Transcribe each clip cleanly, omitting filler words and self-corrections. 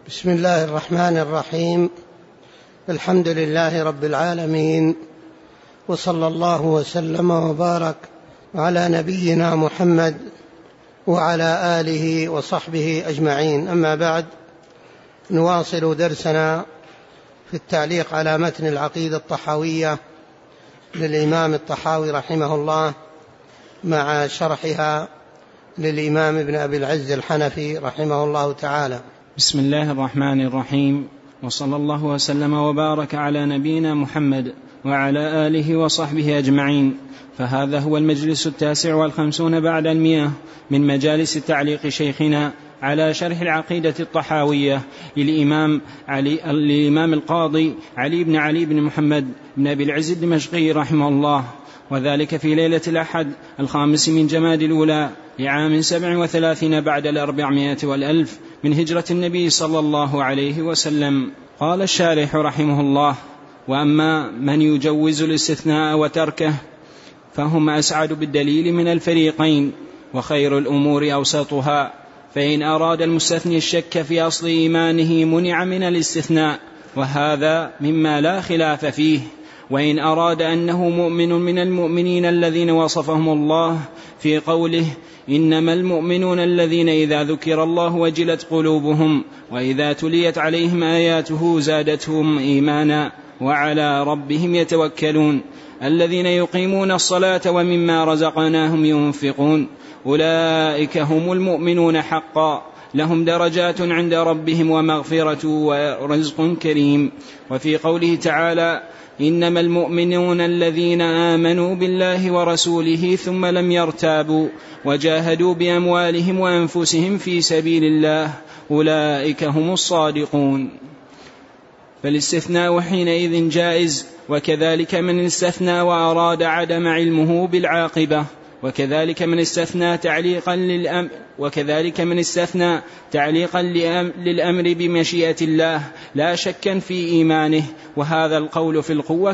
بسم الله الرحمن الرحيم. الحمد لله رب العالمين، وصلى الله وسلم وبارك على نبينا محمد وعلى آله وصحبه أجمعين. أما بعد، نواصل درسنا في التعليق على متن العقيدة الطحاوية للإمام الطحاوي رحمه الله، مع شرحها للإمام ابن أبي العز الحنفي رحمه الله تعالى. بسم الله الرحمن الرحيم، وصلى الله وسلم وبارك على نبينا محمد وعلى آله وصحبه أجمعين. فهذا هو المجلس 59 بعد 100 من مجالس تعليق شيخنا على شرح العقيدة الطحاوية للإمام القاضي علي بن علي بن محمد بن أبي العز الدمشقي رحمه الله، وذلك في ليلة الأحد 5 من جماد الأولى لعام 37 بعد 400 والألف من هجرة النبي صلى الله عليه وسلم. قال الشارح رحمه الله: وأما من يجوز الاستثناء وتركه فهم أسعد بالدليل من الفريقين، وخير الأمور أوسطها. فإن أراد المستثني الشك في أصل إيمانه منع من الاستثناء، وهذا مما لا خلاف فيه. وإن أراد أنه مؤمن من المؤمنين الذين وصفهم الله في قوله: إنما المؤمنون الذين إذا ذكر الله وجلت قلوبهم وإذا تليت عليهم آياته زادتهم إيمانا وعلى ربهم يتوكلون الذين يقيمون الصلاة ومما رزقناهم ينفقون أولئك هم المؤمنون حقا، لهم درجات عند ربهم ومغفرة ورزق كريم. وفي قوله تعالى: إنما المؤمنون الذين آمنوا بالله ورسوله ثم لم يرتابوا وجاهدوا بأموالهم وأنفسهم في سبيل الله أولئك هم الصادقون. فالاستثناء حينئذ جائز، وكذلك من استثنى وأراد عدم علمه بالعاقبة، وكذلك من استثنى تعليقا للأمر بمشيئة الله لا شكا في إيمانه، وهذا القول في القوة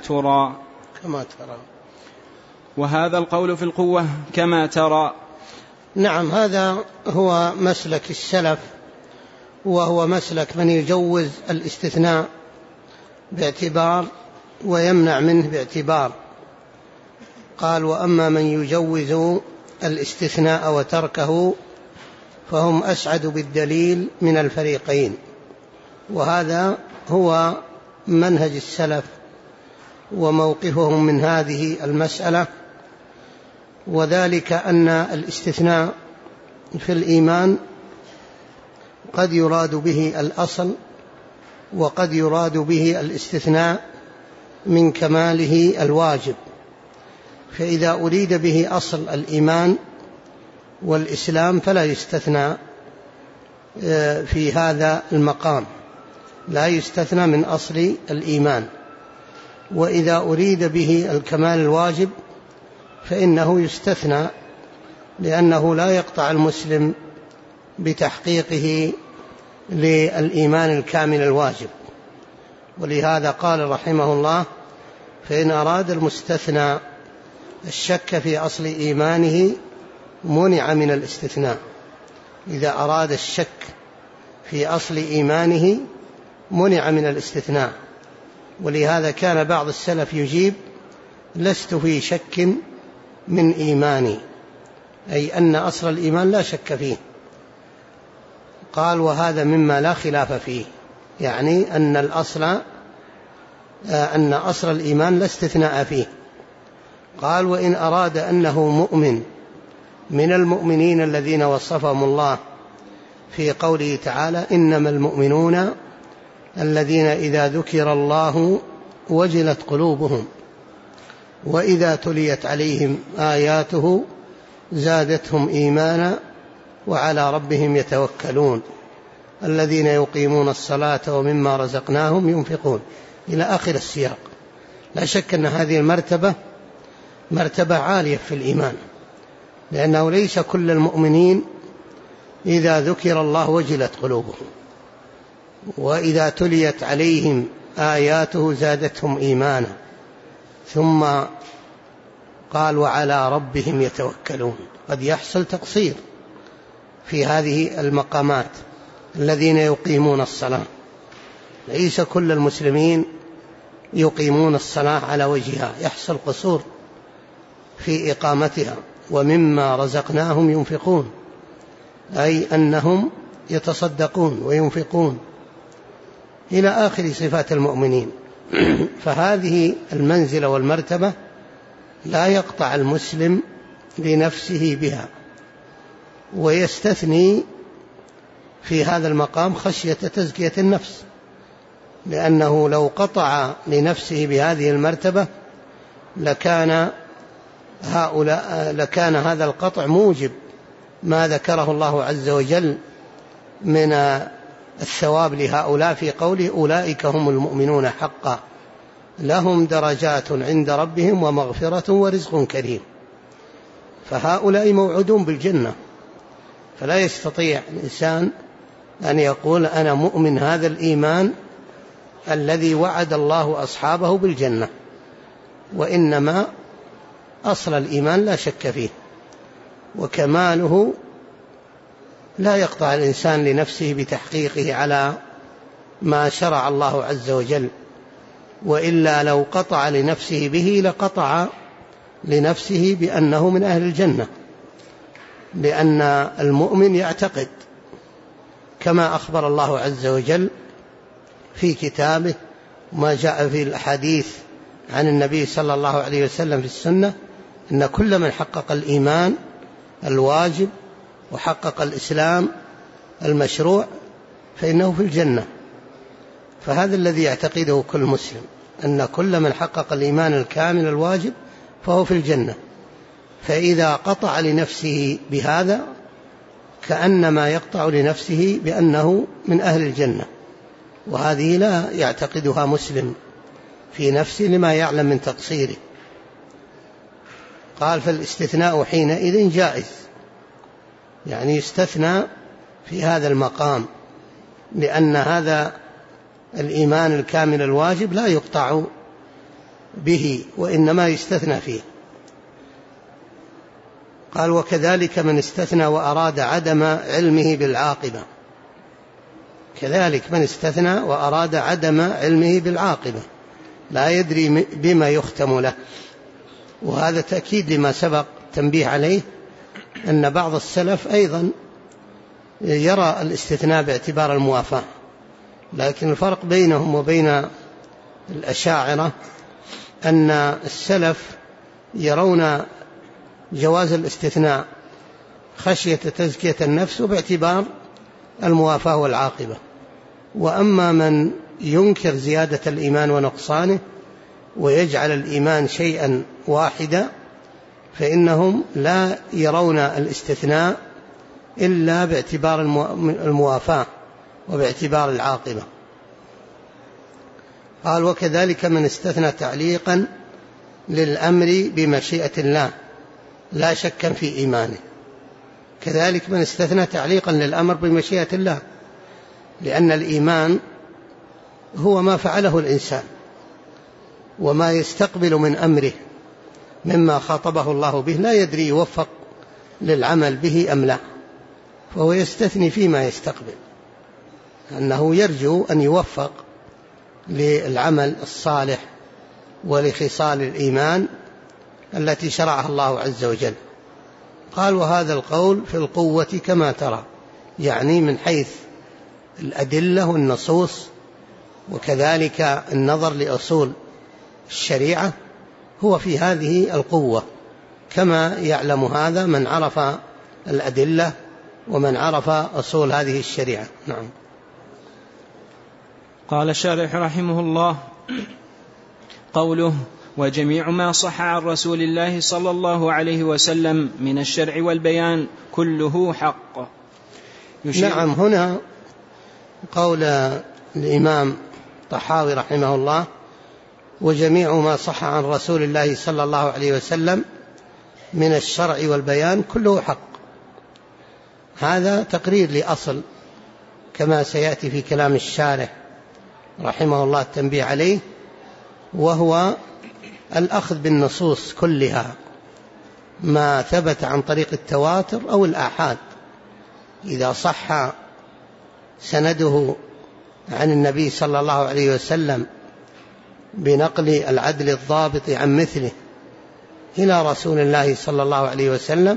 كما ترى. نعم، هذا هو مسلك السلف، وهو مسلك من يجوز الاستثناء باعتبار ويمنع منه باعتبار. قال: وأما من يجوز الاستثناء وتركه فهم أسعد بالدليل من الفريقين. وهذا هو منهج السلف وموقفهم من هذه المسألة، وذلك أن الاستثناء في الإيمان قد يراد به الأصل، وقد يراد به الاستثناء من كماله الواجب. فإذا أريد به أصل الإيمان والإسلام فلا يستثنى في هذا المقام، لا يستثنى من أصل الإيمان. وإذا أريد به الكمال الواجب فإنه يستثنى، لأنه لا يقطع المسلم بتحقيقه للإيمان الكامل الواجب. ولهذا قال رحمه الله: فإن أراد المستثنى الشك في أصل إيمانه منع من الاستثناء. إذا أراد الشك في أصل إيمانه منع من الاستثناء. ولهذا كان بعض السلف يجيب: لست في شك من إيماني، أي أن أصل الإيمان لا شك فيه. قال: وهذا مما لا خلاف فيه، يعني أن أصل الإيمان لا استثناء فيه. قال: وإن أراد أنه مؤمن من المؤمنين الذين وصفهم الله في قوله تعالى: إنما المؤمنون الذين إذا ذكر الله وجلت قلوبهم وإذا تليت عليهم آياته زادتهم إيمانا وعلى ربهم يتوكلون الذين يقيمون الصلاة ومما رزقناهم ينفقون، إلى آخر السياق. لا شك أن هذه المرتبة مرتبة عالية في الإيمان، لأنه ليس كل المؤمنين إذا ذكر الله وجلت قلوبهم وإذا تليت عليهم آياته زادتهم إيمانا، ثم قال: وعلى ربهم يتوكلون. قد يحصل تقصير في هذه المقامات، الذين يقيمون الصلاة. ليس كل المسلمين يقيمون الصلاة على وجهها، يحصل قصور في إقامتها. ومما رزقناهم ينفقون، أي أنهم يتصدقون وينفقون إلى آخر صفات المؤمنين. فهذه المنزلة والمرتبة لا يقطع المسلم لنفسه بها، ويستثني في هذا المقام خشية تزكية النفس، لأنه لو قطع لنفسه بهذه المرتبة لكان هذا القطع موجب ما ذكره الله عز وجل من الثواب لهؤلاء في قوله أولئك هم المؤمنون حقا لهم درجات عند ربهم ومغفرة ورزق كريم. فهؤلاء موعودون بالجنة، فلا يستطيع الإنسان أن يقول أنا مؤمن هذا الإيمان الذي وعد الله أصحابه بالجنة، وإنما أصل الإيمان لا شك فيه، وكماله لا يقطع الإنسان لنفسه بتحقيقه على ما شرع الله عز وجل، وإلا لو قطع لنفسه به لقطع لنفسه بأنه من أهل الجنة، لأن المؤمن يعتقد كما أخبر الله عز وجل في كتابه ما جاء في الأحاديث عن النبي صلى الله عليه وسلم في السنة، إن كل من حقق الإيمان الواجب وحقق الإسلام المشروع فإنه في الجنة. فهذا الذي يعتقده كل مسلم، أن كل من حقق الإيمان الكامل الواجب فهو في الجنة. فإذا قطع لنفسه بهذا كأنما يقطع لنفسه بأنه من أهل الجنة، وهذه لا يعتقدها مسلم في نفسه لما يعلم من تقصيره. قال فالاستثناء حينئذ جائز، يعني يستثنى في هذا المقام، لأن هذا الإيمان الكامل الواجب لا يقطع به وإنما يستثنى فيه. قال وكذلك من استثنى وأراد عدم علمه بالعاقبة، كذلك من استثنى وأراد عدم علمه بالعاقبة، لا يدري بما يختم له. وهذا تأكيد لما سبق تنبيه عليه، أن بعض السلف أيضا يرى الاستثناء باعتبار الموافاة، لكن الفرق بينهم وبين الأشاعرة أن السلف يرون جواز الاستثناء خشية تزكية النفس وباعتبار الموافاة والعاقبة، وأما من ينكر زيادة الإيمان ونقصانه ويجعل الإيمان شيئا واحدا فإنهم لا يرون الاستثناء إلا باعتبار الموافاة وباعتبار العاقبة. قال وكذلك من استثنى تعليقا للأمر بمشيئة الله لا شك في إيمانه، كذلك من استثنى تعليقا للأمر بمشيئة الله، لأن الإيمان هو ما فعله الإنسان وما يستقبل من أمره مما خاطبه الله به، لا يدري يوفق للعمل به أم لا، فهو يستثني فيما يستقبل أنه يرجو أن يوفق للعمل الصالح ولخصال الإيمان التي شرعها الله عز وجل. قال وهذا القول في القوة كما ترى، يعني من حيث الأدلة والنصوص وكذلك النظر لأصول الشريعة هو في هذه القوة، كما يعلم هذا من عرف الأدلة ومن عرف أصول هذه الشريعة. نعم. قال الشارح رحمه الله قوله وجميع ما صح عن رسول الله صلى الله عليه وسلم من الشرع والبيان كله حق. نعم، هنا قول الإمام طحاوي رحمه الله وجميع ما صح عن رسول الله صلى الله عليه وسلم من الشرع والبيان كله حق، هذا تقرير لأصل كما سيأتي في كلام الشارح رحمه الله التنبيه عليه، وهو الأخذ بالنصوص كلها ما ثبت عن طريق التواتر أو الآحاد. إذا صح سنده عن النبي صلى الله عليه وسلم بنقل العدل الضابط عن مثله إلى رسول الله صلى الله عليه وسلم،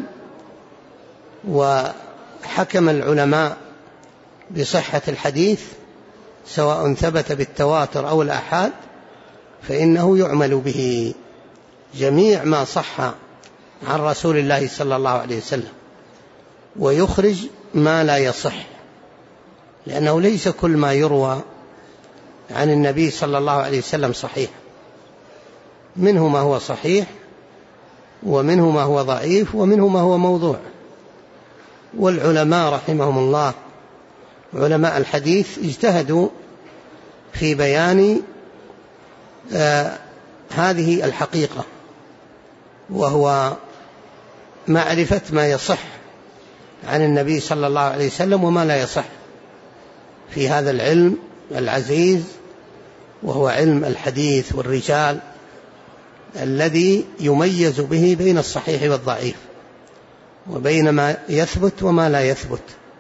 وحكم العلماء بصحة الحديث سواء ثبت بالتواتر أو الآحاد فإنه يعمل به. جميع ما صح عن رسول الله صلى الله عليه وسلم، ويخرج ما لا يصح، لأنه ليس كل ما يروى عن النبي صلى الله عليه وسلم صحيح، منه ما هو صحيح ومنه ما هو ضعيف ومنه ما هو موضوع. والعلماء رحمهم الله علماء الحديث اجتهدوا في بيان هذه الحقيقة، وهو معرفة ما يصح عن النبي صلى الله عليه وسلم وما لا يصح في هذا العلم العزيز، وهو علم الحديث والرجال الذي يميز به بين الصحيح والضعيف وبين ما يثبت وما لا يثبت.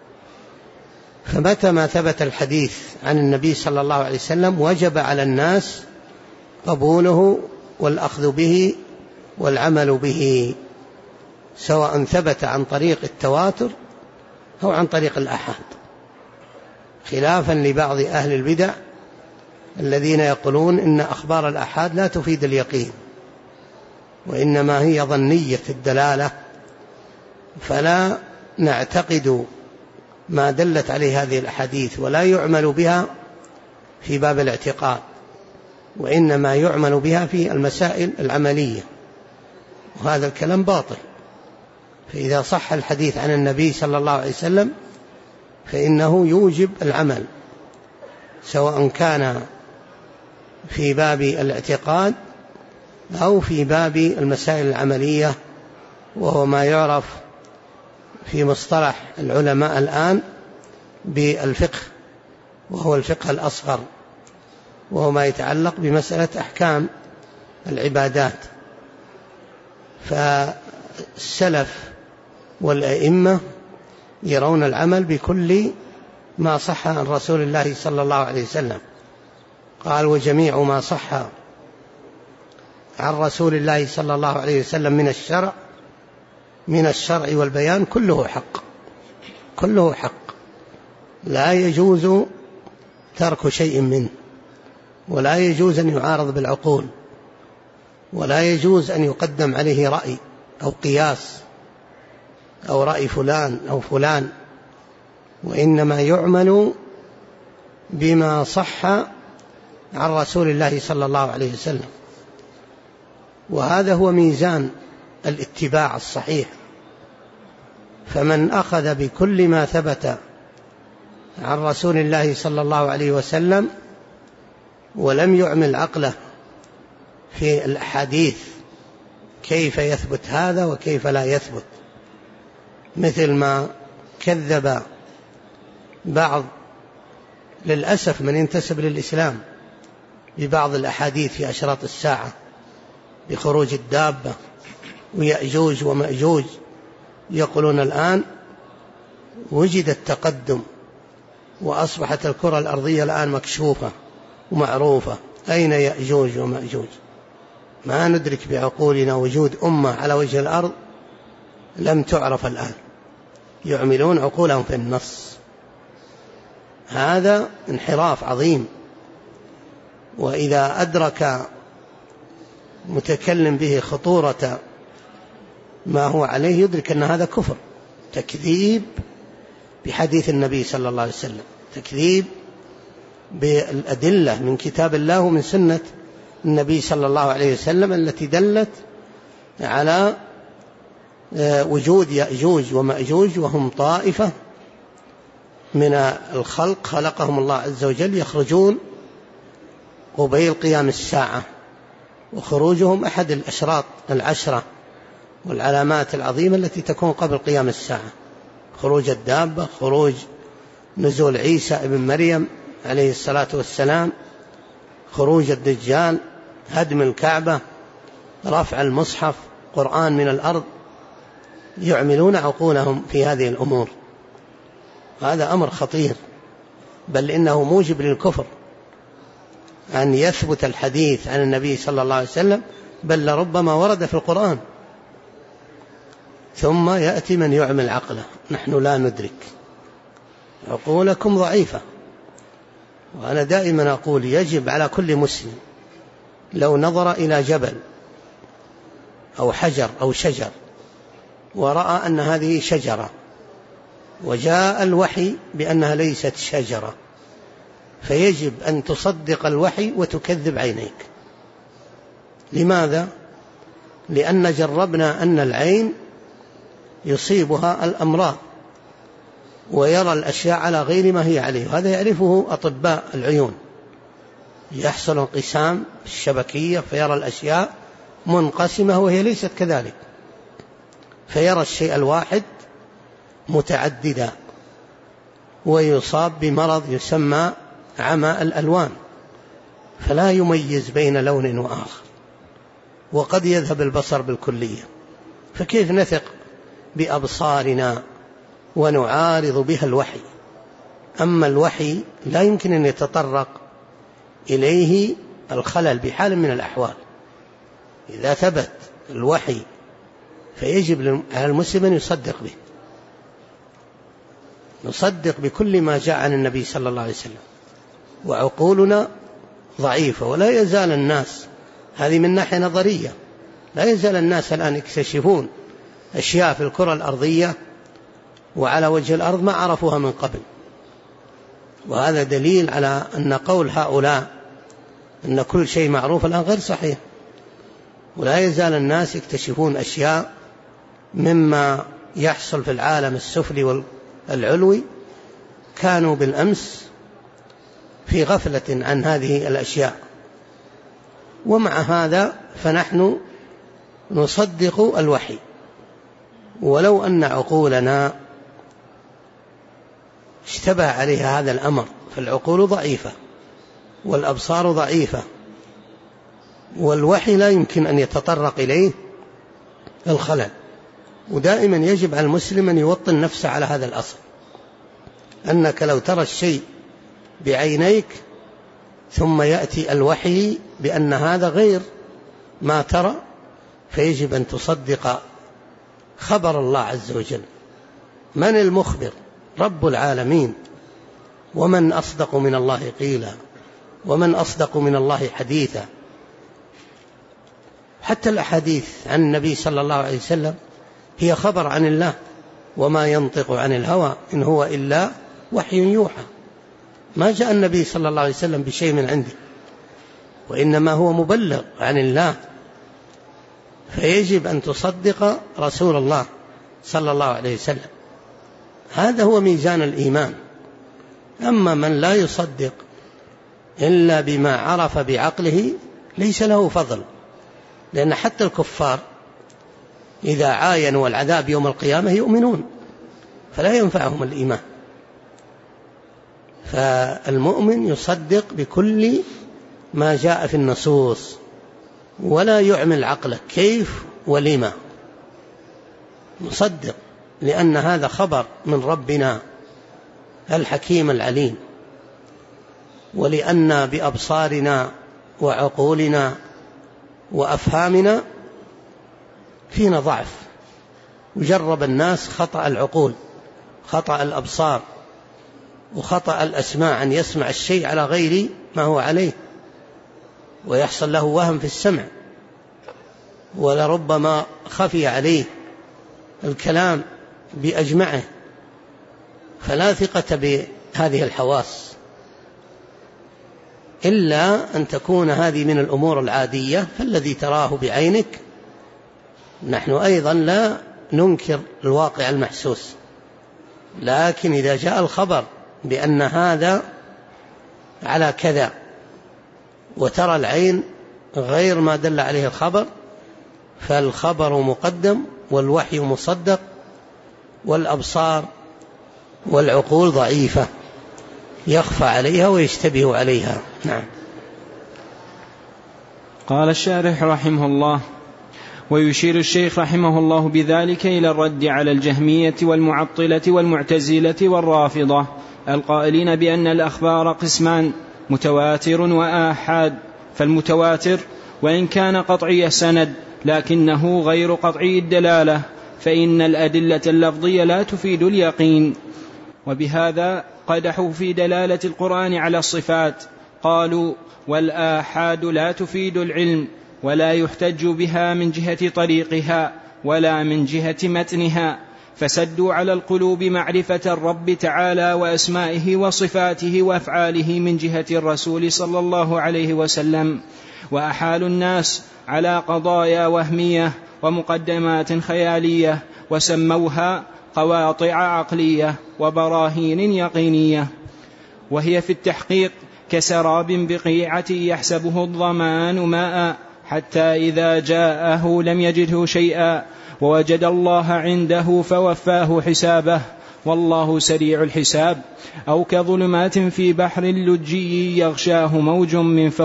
فمتى ما ثبت الحديث عن النبي صلى الله عليه وسلم وجب على الناس قبوله والأخذ به والعمل به، سواء ثبت عن طريق التواتر أو عن طريق الآحاد، خلافا لبعض أهل البدع الذين يقولون إن أخبار الآحاد لا تفيد اليقين وإنما هي ظنية الدلالة، فلا نعتقد ما دلت عليه هذه الأحاديث ولا يعمل بها في باب الاعتقاد، وإنما يعمل بها في المسائل العملية، وهذا الكلام باطل. فإذا صح الحديث عن النبي صلى الله عليه وسلم فإنه يوجب العمل، سواء كان في باب الاعتقاد أو في باب المسائل العملية، وهو ما يعرف في مصطلح العلماء الآن بالفقه، وهو الفقه الأصغر، وهو ما يتعلق بمسألة أحكام العبادات. فالسلف والأئمة يرون العمل بكل ما صح عن رسول الله صلى الله عليه وسلم. قال: وجميع ما صح عن رسول الله صلى الله عليه وسلم من الشرع والبيان كله حق، كله حق، لا يجوز ترك شيء منه، ولا يجوز أن يعارض بالعقول، ولا يجوز أن يقدم عليه رأي أو قياس أو رأي فلان أو فلان، وإنما يعمل بما صح عن رسول الله صلى الله عليه وسلم. وهذا هو ميزان الاتباع الصحيح. فمن أخذ بكل ما ثبت عن رسول الله صلى الله عليه وسلم ولم يعمل عقله في الأحاديث كيف يثبت هذا وكيف لا يثبت، مثل ما كذب بعض للأسف من ينتسب للإسلام ببعض الأحاديث في أشراط الساعة بخروج الدابة ويأجوج ومأجوج. يقولون الآن وجد التقدم وأصبحت الكرة الأرضية الآن مكشوفة ومعروفة، أين يأجوج ومأجوج؟ ما ندرك بعقولنا وجود أمة على وجه الأرض لم تعرف الآن، يعملون عقولهم في النص. هذا انحراف عظيم، وإذا أدرك متكلم به خطورة ما هو عليه يدرك أن هذا كفر، تكذيب بحديث النبي صلى الله عليه وسلم، تكذيب بالأدلة من كتاب الله ومن سنة النبي صلى الله عليه وسلم التي دلت على وجود يأجوج ومأجوج، وهم طائفة من الخلق خلقهم الله عز وجل، يخرجون قبيل قيام الساعة، وخروجهم أحد الأشراط العشرة والعلامات العظيمة التي تكون قبل قيام الساعة: خروج الدابة، خروج نزول عيسى ابن مريم عليه الصلاة والسلام، خروج الدجال، هدم الكعبة، رفع المصحف، قرآن من الأرض. يعملون عقولهم في هذه الأمور، هذا أمر خطير. بل إنه موجب للكفر أن يثبت الحديث عن النبي صلى الله عليه وسلم، بل لربما ورد في القرآن. ثم يأتي من يعمل عقله. نحن لا ندرك، عقولكم ضعيفة. وأنا دائما أقول يجب على كل مسلم لو نظر إلى جبل أو حجر أو شجر ورأى أن هذه شجرة وجاء الوحي بأنها ليست شجرة، فيجب أن تصدق الوحي وتكذب عينيك. لماذا؟ لأن جربنا أن العين يصيبها الأمراض ويرى الأشياء على غير ما هي عليه، وهذا يعرفه أطباء العيون. يحصل انقسام الشبكية فيرى الأشياء منقسمة وهي ليست كذلك، فيرى الشيء الواحد متعددا، ويصاب بمرض يسمى عمى الألوان، فلا يميز بين لون وآخر، وقد يذهب البصر بالكلية. فكيف نثق بأبصارنا ونعارض بها الوحي؟ أما الوحي لا يمكن أن يتطرق إليه الخلل بحال من الأحوال. إذا ثبت الوحي فيجب على المسلم أن يصدق به، نصدق بكل ما جاء عن النبي صلى الله عليه وسلم. وعقولنا ضعيفة، ولا يزال الناس، هذه من ناحية نظرية، لا يزال الناس الآن يكتشفون أشياء في الكرة الأرضية وعلى وجه الأرض ما عرفوها من قبل. وهذا دليل على أن قول هؤلاء أن كل شيء معروف الآن غير صحيح. ولا يزال الناس يكتشفون أشياء مما يحصل في العالم السفلي والعلوي، كانوا بالأمس في غفلة عن هذه الأشياء. ومع هذا فنحن نصدق الوحي، ولو أن عقولنا اشتبه عليها هذا الأمر، فالعقول ضعيفة والأبصار ضعيفة، والوحي لا يمكن أن يتطرق إليه الخلل. ودائما يجب على المسلم أن يوطن نفسه على هذا الأصل، أنك لو ترى الشيء بعينيك ثم يأتي الوحي بأن هذا غير ما ترى، فيجب أن تصدق خبر الله عز وجل. من المخبر؟ رب العالمين. ومن أصدق من الله قيلا، ومن أصدق من الله حديثا. حتى الأحاديث عن النبي صلى الله عليه وسلم هي خبر عن الله، وما ينطق عن الهوى إن هو إلا وحي يوحى. ما جاء النبي صلى الله عليه وسلم بشيء من عنده، وإنما هو مبلغ عن الله، فيجب أن تصدق رسول الله صلى الله عليه وسلم. هذا هو ميزان الإيمان. أما من لا يصدق إلا بما عرف بعقله ليس له فضل، لأن حتى الكفار إذا عاينوا العذاب يوم القيامة يؤمنون، فلا ينفعهم الإيمان. فالمؤمن يصدق بكل ما جاء في النصوص، ولا يعمل عقله كيف ولما. نصدق لأن هذا خبر من ربنا الحكيم العليم، ولأن بأبصارنا وعقولنا وأفهامنا فينا ضعف. وجرب الناس خطأ العقول، خطأ الأبصار، وخطأ الأسماع، أن يسمع الشيء على غير ما هو عليه ويحصل له وهم في السمع، ولربما خفي عليه الكلام بأجمعه. فلا ثقة بهذه الحواس إلا أن تكون هذه من الأمور العادية، فالذي تراه بعينك. نحن أيضا لا ننكر الواقع المحسوس، لكن إذا جاء الخبر بأن هذا على كذا وترى العين غير ما دل عليه الخبر، فالخبر مقدم والوحي مصدق، والأبصار والعقول ضعيفة يخفى عليها ويشتبه عليها. نعم. قال الشارح رحمه الله: ويشير الشيخ رحمه الله بذلك إلى الرد على الجهمية والمعطلة والمعتزلة والرافضة القائلين بأن الأخبار قسمان: متواتر وآحاد. فالمتواتر وإن كان قطعي السند لكنه غير قطعي الدلالة، فإن الأدلة اللفظية لا تفيد اليقين. وبهذا قدحوا في دلالة القرآن على الصفات، قالوا: والآحاد لا تفيد العلم ولا يحتج بها من جهة طريقها ولا من جهة متنها، فسدوا على القلوب معرفة الرب تعالى وأسمائه وصفاته وأفعاله من جهة الرسول صلى الله عليه وسلم، وأحالوا الناس على قضايا وهمية ومقدمات خيالية، وسموها قواطع عقلية وبراهين يقينية، وهي في التحقيق كسراب بقيعة يحسبه الظمآن ماء، حتى إذا جاءه لم يجده شيئا ووجد الله عنده فوفاه حسابه والله سريع الحساب. أو كظلمات في بحر لجي يغشاه موج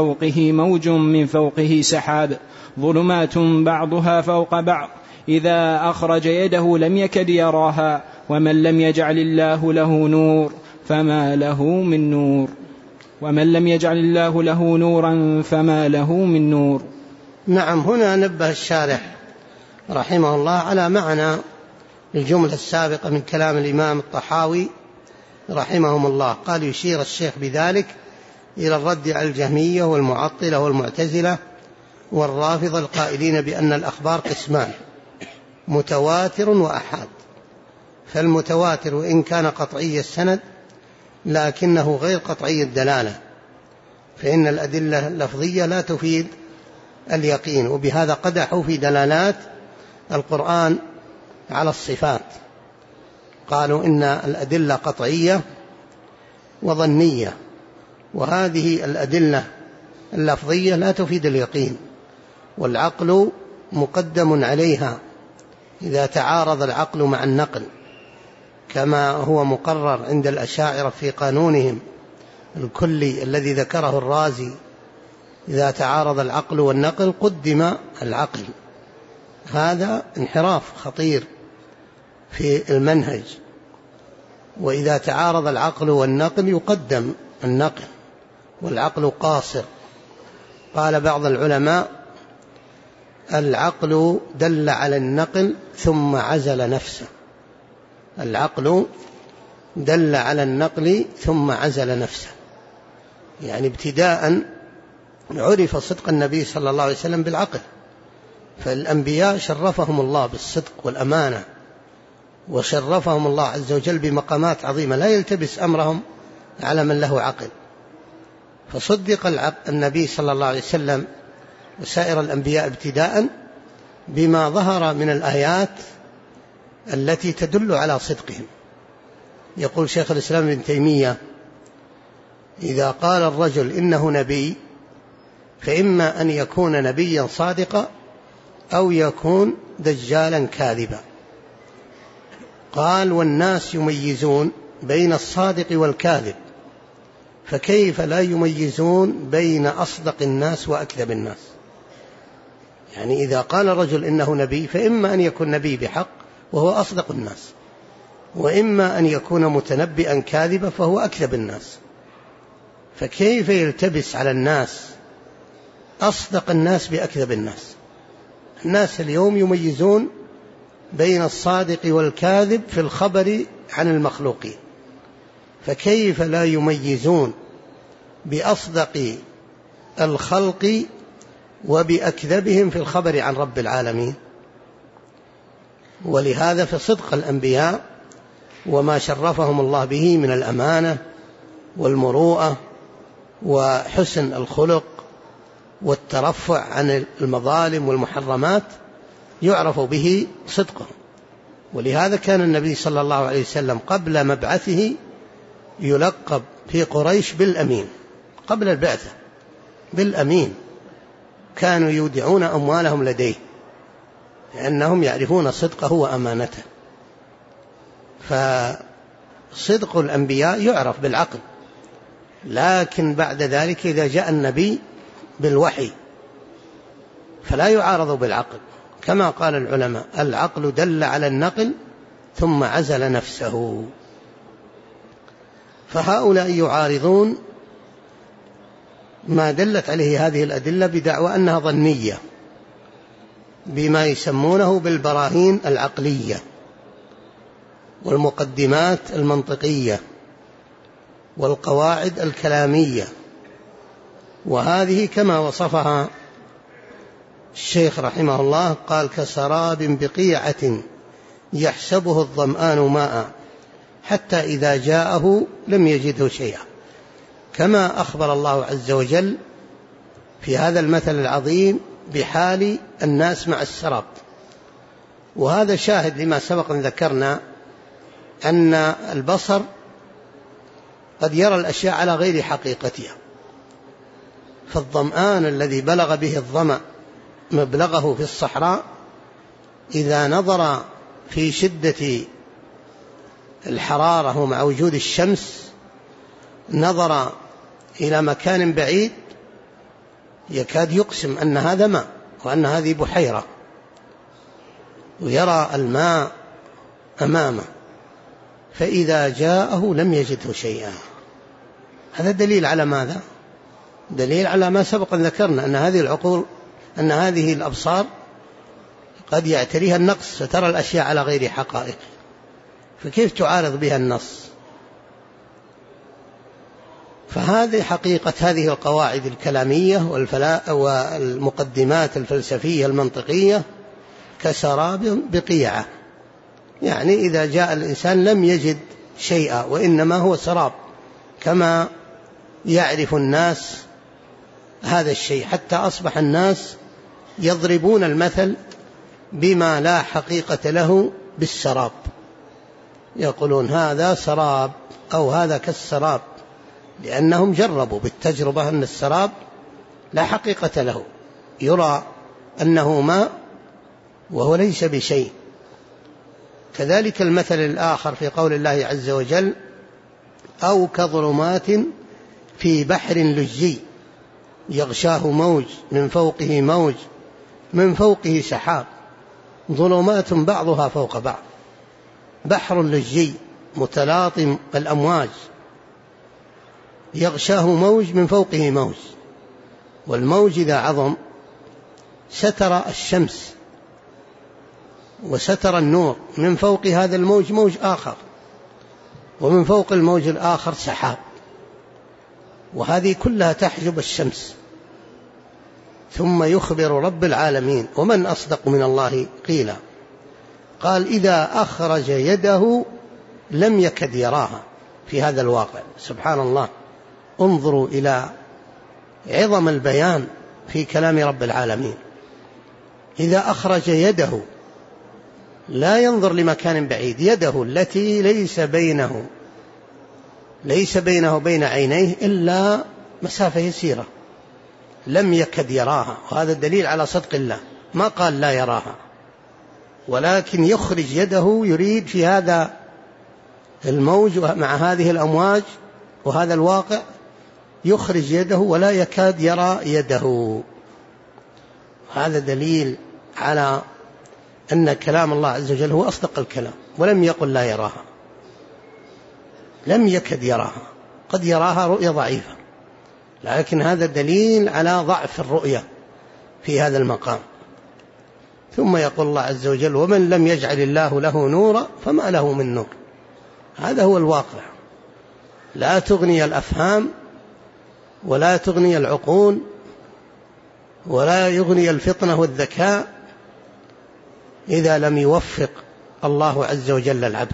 من فوقه سحاب، ظلمات بعضها فوق بعض إذا أخرج يده لم يكد يراها، ومن لم يجعل الله له نور فما له من نور، ومن لم يجعل الله له نورا فما له من نور. نعم، هنا نبه الشارح رحمه الله على معنى الجملة السابقة من كلام الإمام الطحاوي رحمهم الله. قال: يشير الشيخ بذلك إلى الرد على الجهمية والمعطلة والمعتزلة والرافضة القائلين بأن الأخبار قسمان: متواتر وأحاد. فالمتواتر وإن كان قطعي السند لكنه غير قطعي الدلالة، فإن الأدلة اللفظية لا تفيد اليقين. وبهذا قدحوا في دلالات القرآن على الصفات، قالوا إن الأدلة قطعية وظنية، وهذه الأدلة اللفظية لا تفيد اليقين، والعقل مقدم عليها إذا تعارض العقل مع النقل، كما هو مقرر عند الأشاعرة في قانونهم الكلي الذي ذكره الرازي: إذا تعارض العقل والنقل قدم العقل. هذا انحراف خطير في المنهج، وإذا تعارض العقل والنقل يقدم النقل، والعقل قاصر. قال بعض العلماء: العقل دل على النقل ثم عزل نفسه. العقل دل على النقل ثم عزل نفسه، يعني ابتداء عرف صدق النبي صلى الله عليه وسلم بالعقل، فالأنبياء شرفهم الله بالصدق والأمانة، وشرفهم الله عز وجل بمقامات عظيمة لا يلتبس أمرهم على من له عقل. فصدق النبي صلى الله عليه وسلم وسائر الأنبياء ابتداء بما ظهر من الآيات التي تدل على صدقهم. يقول شيخ الإسلام ابن تيمية: إذا قال الرجل إنه نبي فإما أن يكون نبيا صادقا أو يكون دجالا كاذبا. قال: والناس يميزون بين الصادق والكاذب، فكيف لا يميزون بين أصدق الناس وأكذب الناس؟ يعني إذا قال الرجل إنه نبي فإما أن يكون نبي بحق وهو أصدق الناس، وإما أن يكون متنبئا كاذبا فهو أكذب الناس. فكيف يلتبس على الناس أصدق الناس بأكذب الناس؟ الناس اليوم يميزون بين الصادق والكاذب في الخبر عن المخلوقين، فكيف لا يميزون بأصدق الخلق وبأكذبهم في الخبر عن رب العالمين؟ ولهذا في صدق الأنبياء وما شرفهم الله به من الأمانة والمروءة وحسن الخلق والترفع عن المظالم والمحرمات يعرف به صدقهم. ولهذا كان النبي صلى الله عليه وسلم قبل مبعثه يلقب في قريش بالأمين، قبل البعثة بالأمين، كانوا يودعون أموالهم لديه لأنهم يعرفون صدقه وأمانته. فصدق الأنبياء يعرف بالعقل، لكن بعد ذلك إذا جاء النبي بالوحي فلا يعارض بالعقل، كما قال العلماء: العقل دل على النقل ثم عزل نفسه. فهؤلاء يعارضون ما دلت عليه هذه الأدلة بدعوى أنها ظنية بما يسمونه بالبراهين العقلية والمقدمات المنطقية والقواعد الكلامية، وهذه كما وصفها الشيخ رحمه الله قال: كسراب بقيعة يحسبه الظمآن ماء حتى إذا جاءه لم يجده شيئا، كما أخبر الله عز وجل في هذا المثل العظيم بحال الناس مع السراب. وهذا شاهد لما سبق أن ذكرنا أن البصر قد يرى الأشياء على غير حقيقتها، فالظمآن الذي بلغ به الظمأ مبلغه في الصحراء إذا نظر في شدة الحرارة ومع وجود الشمس نظر إلى مكان بعيد يكاد يقسم أن هذا ماء وأن هذه بحيرة، ويرى الماء أمامه، فإذا جاءه لم يجده شيئا. هذا دليل على ماذا؟ دليل على ما سبق أن ذكرنا، أن هذه العقول، أن هذه الأبصار قد يعتريها النقص فترى الأشياء على غير حقائق، فكيف تعارض بها النص؟ فهذه حقيقة هذه القواعد الكلامية والمقدمات الفلسفية المنطقية كسراب بقيعة، يعني إذا جاء الإنسان لم يجد شيئا وإنما هو سراب، كما يعرف الناس هذا الشيء، حتى أصبح الناس يضربون المثل بما لا حقيقة له بالسراب، يقولون هذا سراب أو هذا كالسراب، لأنهم جربوا بالتجربة أن السراب لا حقيقة له، يرى أنه ماء وهو ليس بشيء. كذلك المثل الآخر في قول الله عز وجل: أو كظلمات في بحر لجي يغشاه موج من فوقه موج من فوقه سحاب ظلمات بعضها فوق بعض. بحر لجي متلاطم الأمواج يغشاه موج من فوقه موج، والموج إذا عظم ستر الشمس وستر النور، من فوق هذا الموج موج آخر، ومن فوق الموج الآخر سحاب، وهذه كلها تحجب الشمس. ثم يخبر رب العالمين: ومن أصدق من الله قيلا، قال: إذا أخرج يده لم يكد يراها. في هذا الواقع سبحان الله، انظروا إلى عظم البيان في كلام رب العالمين. إذا أخرج يده لا ينظر لمكان بعيد، يده التي ليس بينه وبين عينيه إلا مسافة يسيرة، لم يكد يراها، وهذا الدليل على صدق الله، ما قال لا يراها، ولكن يخرج يده، يريد في هذا الموج مع هذه الأمواج وهذا الواقع يخرج يده ولا يكاد يرى يده. هذا دليل على أن كلام الله عز وجل هو أصدق الكلام، ولم يقل لا يراها، لم يكد يراها، قد يراها رؤية ضعيفة، لكن هذا دليل على ضعف الرؤية في هذا المقام. ثم يقول الله عز وجل: ومن لم يجعل الله له نورا فما له من نور. هذا هو الواقع، لا تغني الأفهام ولا تغني العقول ولا يغني الفطنة والذكاء إذا لم يوفق الله عز وجل العبد.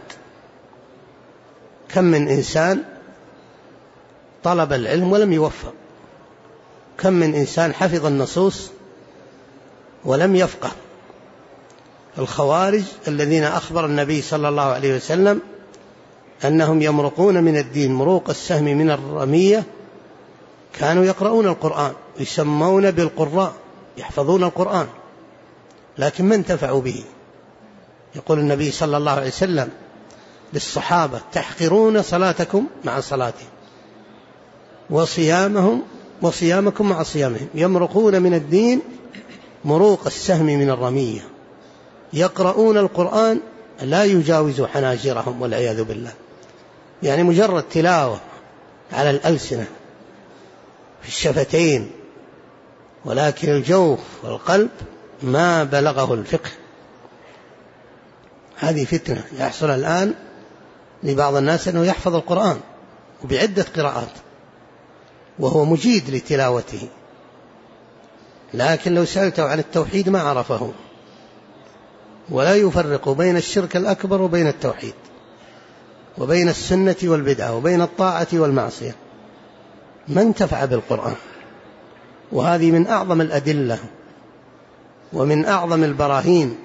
كم من إنسان طلب العلم ولم يوفق، كم من إنسان حفظ النصوص ولم يفقه. الخوارج الذين أخبر النبي صلى الله عليه وسلم أنهم يمرقون من الدين مروق السهم من الرمية، كانوا يقرؤون القرآن، يسمون بالقراء، يحفظون القرآن، لكن ما انتفعوا به. يقول النبي صلى الله عليه وسلم للصحابة: تحقرون صلاتكم مع صلاتهم وصيامكم مع صيامهم، يمرقون من الدين مروق السهم من الرمية، يقرؤون القرآن لا يجاوز حناجرهم والعياذ بالله. يعني مجرد تلاوة على الألسنة في الشفتين، ولكن الجوف والقلب ما بلغه الفقه. هذه فتنة يحصل الآن لبعض الناس أنه يحفظ القرآن وبعدة قراءات وهو مجيد لتلاوته، لكن لو سألته عن التوحيد ما عرفه، ولا يفرق بين الشرك الأكبر وبين التوحيد، وبين السنة والبدعة، وبين الطاعة والمعصية. ما انتفع بالقرآن. وهذه من أعظم الأدلة ومن أعظم البراهين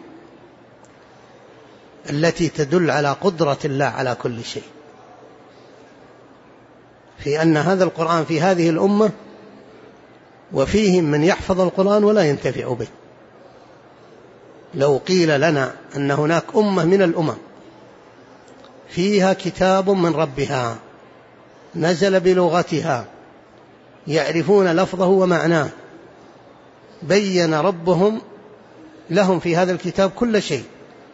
التي تدل على قدرة الله على كل شيء، في أن هذا القرآن في هذه الأمة وفيهم من يحفظ القرآن ولا ينتفع به. لو قيل لنا أن هناك أمة من الأمم فيها كتاب من ربها نزل بلغتها يعرفون لفظه ومعناه، بين ربهم لهم في هذا الكتاب كل شيء،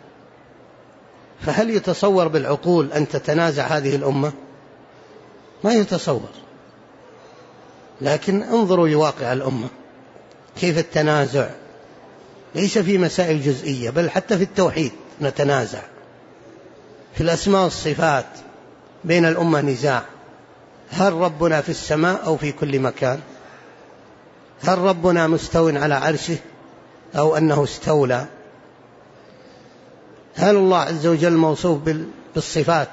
فهل يتصور بالعقول أن تتنازع هذه الأمة؟ ما يتصور. لكن انظروا لواقع الأمة كيف التنازع، ليس في مسائل جزئية، بل حتى في التوحيد نتنازع، في الأسماء والصفات بين الأمة نزاع. هل ربنا في السماء أو في كل مكان؟ هل ربنا مستو على عرشه أو أنه استولى؟ هل الله عز وجل موصوف بالصفات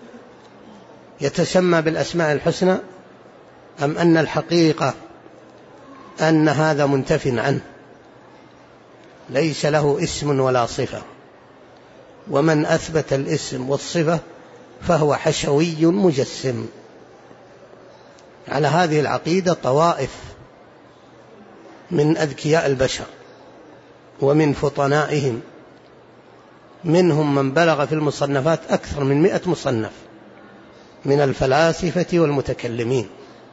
يتسمى بالأسماء الحسنى، أم أن الحقيقة أن هذا منتف عنه ليس له اسم ولا صفة؟ ومن أثبت الاسم والصفة فهو حشوي مجسم. على هذه العقيدة طوائف من أذكياء البشر ومن فطنائهم، منهم من بلغ في المصنفات أكثر من 100 مصنف من الفلاسفة والمتكلمين.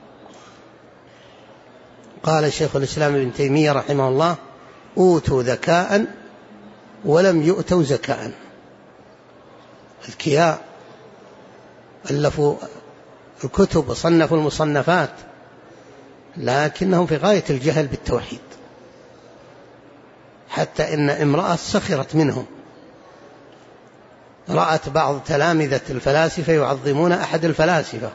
قال شيخ الإسلام ابن تيمية رحمه الله: أوتوا ذكاء ولم يؤتوا زكاء. الذكياء ألفوا الكتب وصنفوا المصنفات، لكنهم في غاية الجهل بالتوحيد، حتى إن امرأة سخرت منهم، رأت بعض تلامذة الفلاسفة يعظمون أحد الفلاسفة،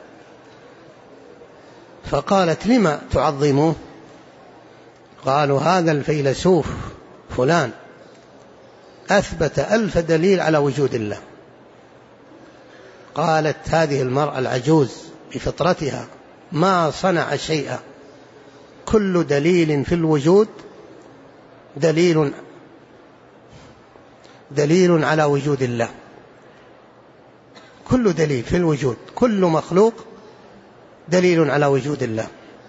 فقالت: لما تعظموه؟ قالوا: هذا الفيلسوف فلان أثبت 1000 دليل على وجود الله. قالت هذه المرأة العجوز بفطرتها: ما صنع شيئا، كل دليل في الوجود دليل على وجود الله. كل دليل في الوجود، كل مخلوق دليل على وجود الله.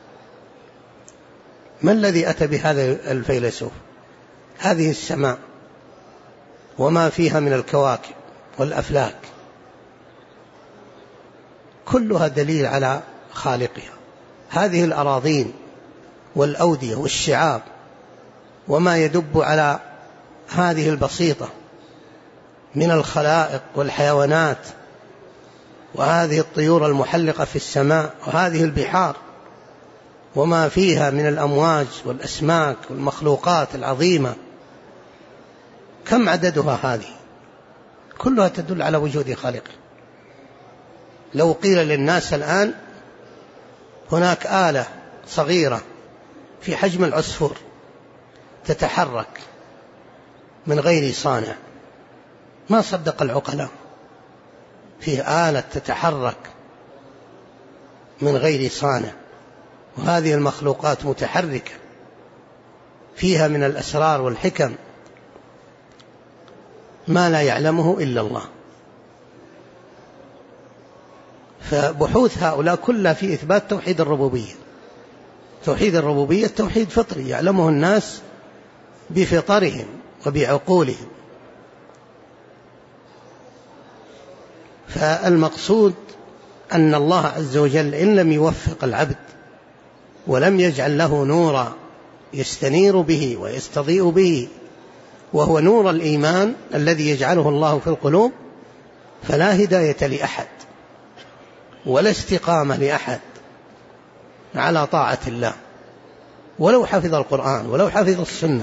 ما الذي أتى بهذا الفيلسوف؟ هذه السماء وما فيها من الكواكب والأفلاك كلها دليل على خالقها. هذه الأراضين والأودية والشعاب وما يدب على هذه البسيطة من الخلائق والحيوانات، وهذه الطيور المحلقة في السماء، وهذه البحار وما فيها من الأمواج والأسماك والمخلوقات العظيمة، كم عددها؟ هذه كلها تدل على وجود خالقه. لو قيل للناس الآن هناك آلة صغيرة في حجم العصفور تتحرك من غير صانع، ما صدق العقلاء. فيه آلة تتحرك من غير صانع، وهذه المخلوقات متحركة فيها من الأسرار والحكم ما لا يعلمه إلا الله. فبحوث هؤلاء كلها في إثبات توحيد الربوبية. توحيد الربوبية توحيد فطري يعلمه الناس بفطرهم وبعقولهم. فالمقصود أن الله عز وجل إن لم يوفق العبد ولم يجعل له نورا يستنير به ويستضيء به، وهو نور الإيمان الذي يجعله الله في القلوب، فلا هداية لأحد ولا استقامة لأحد على طاعة الله، ولو حفظ القرآن ولو حفظ السنة.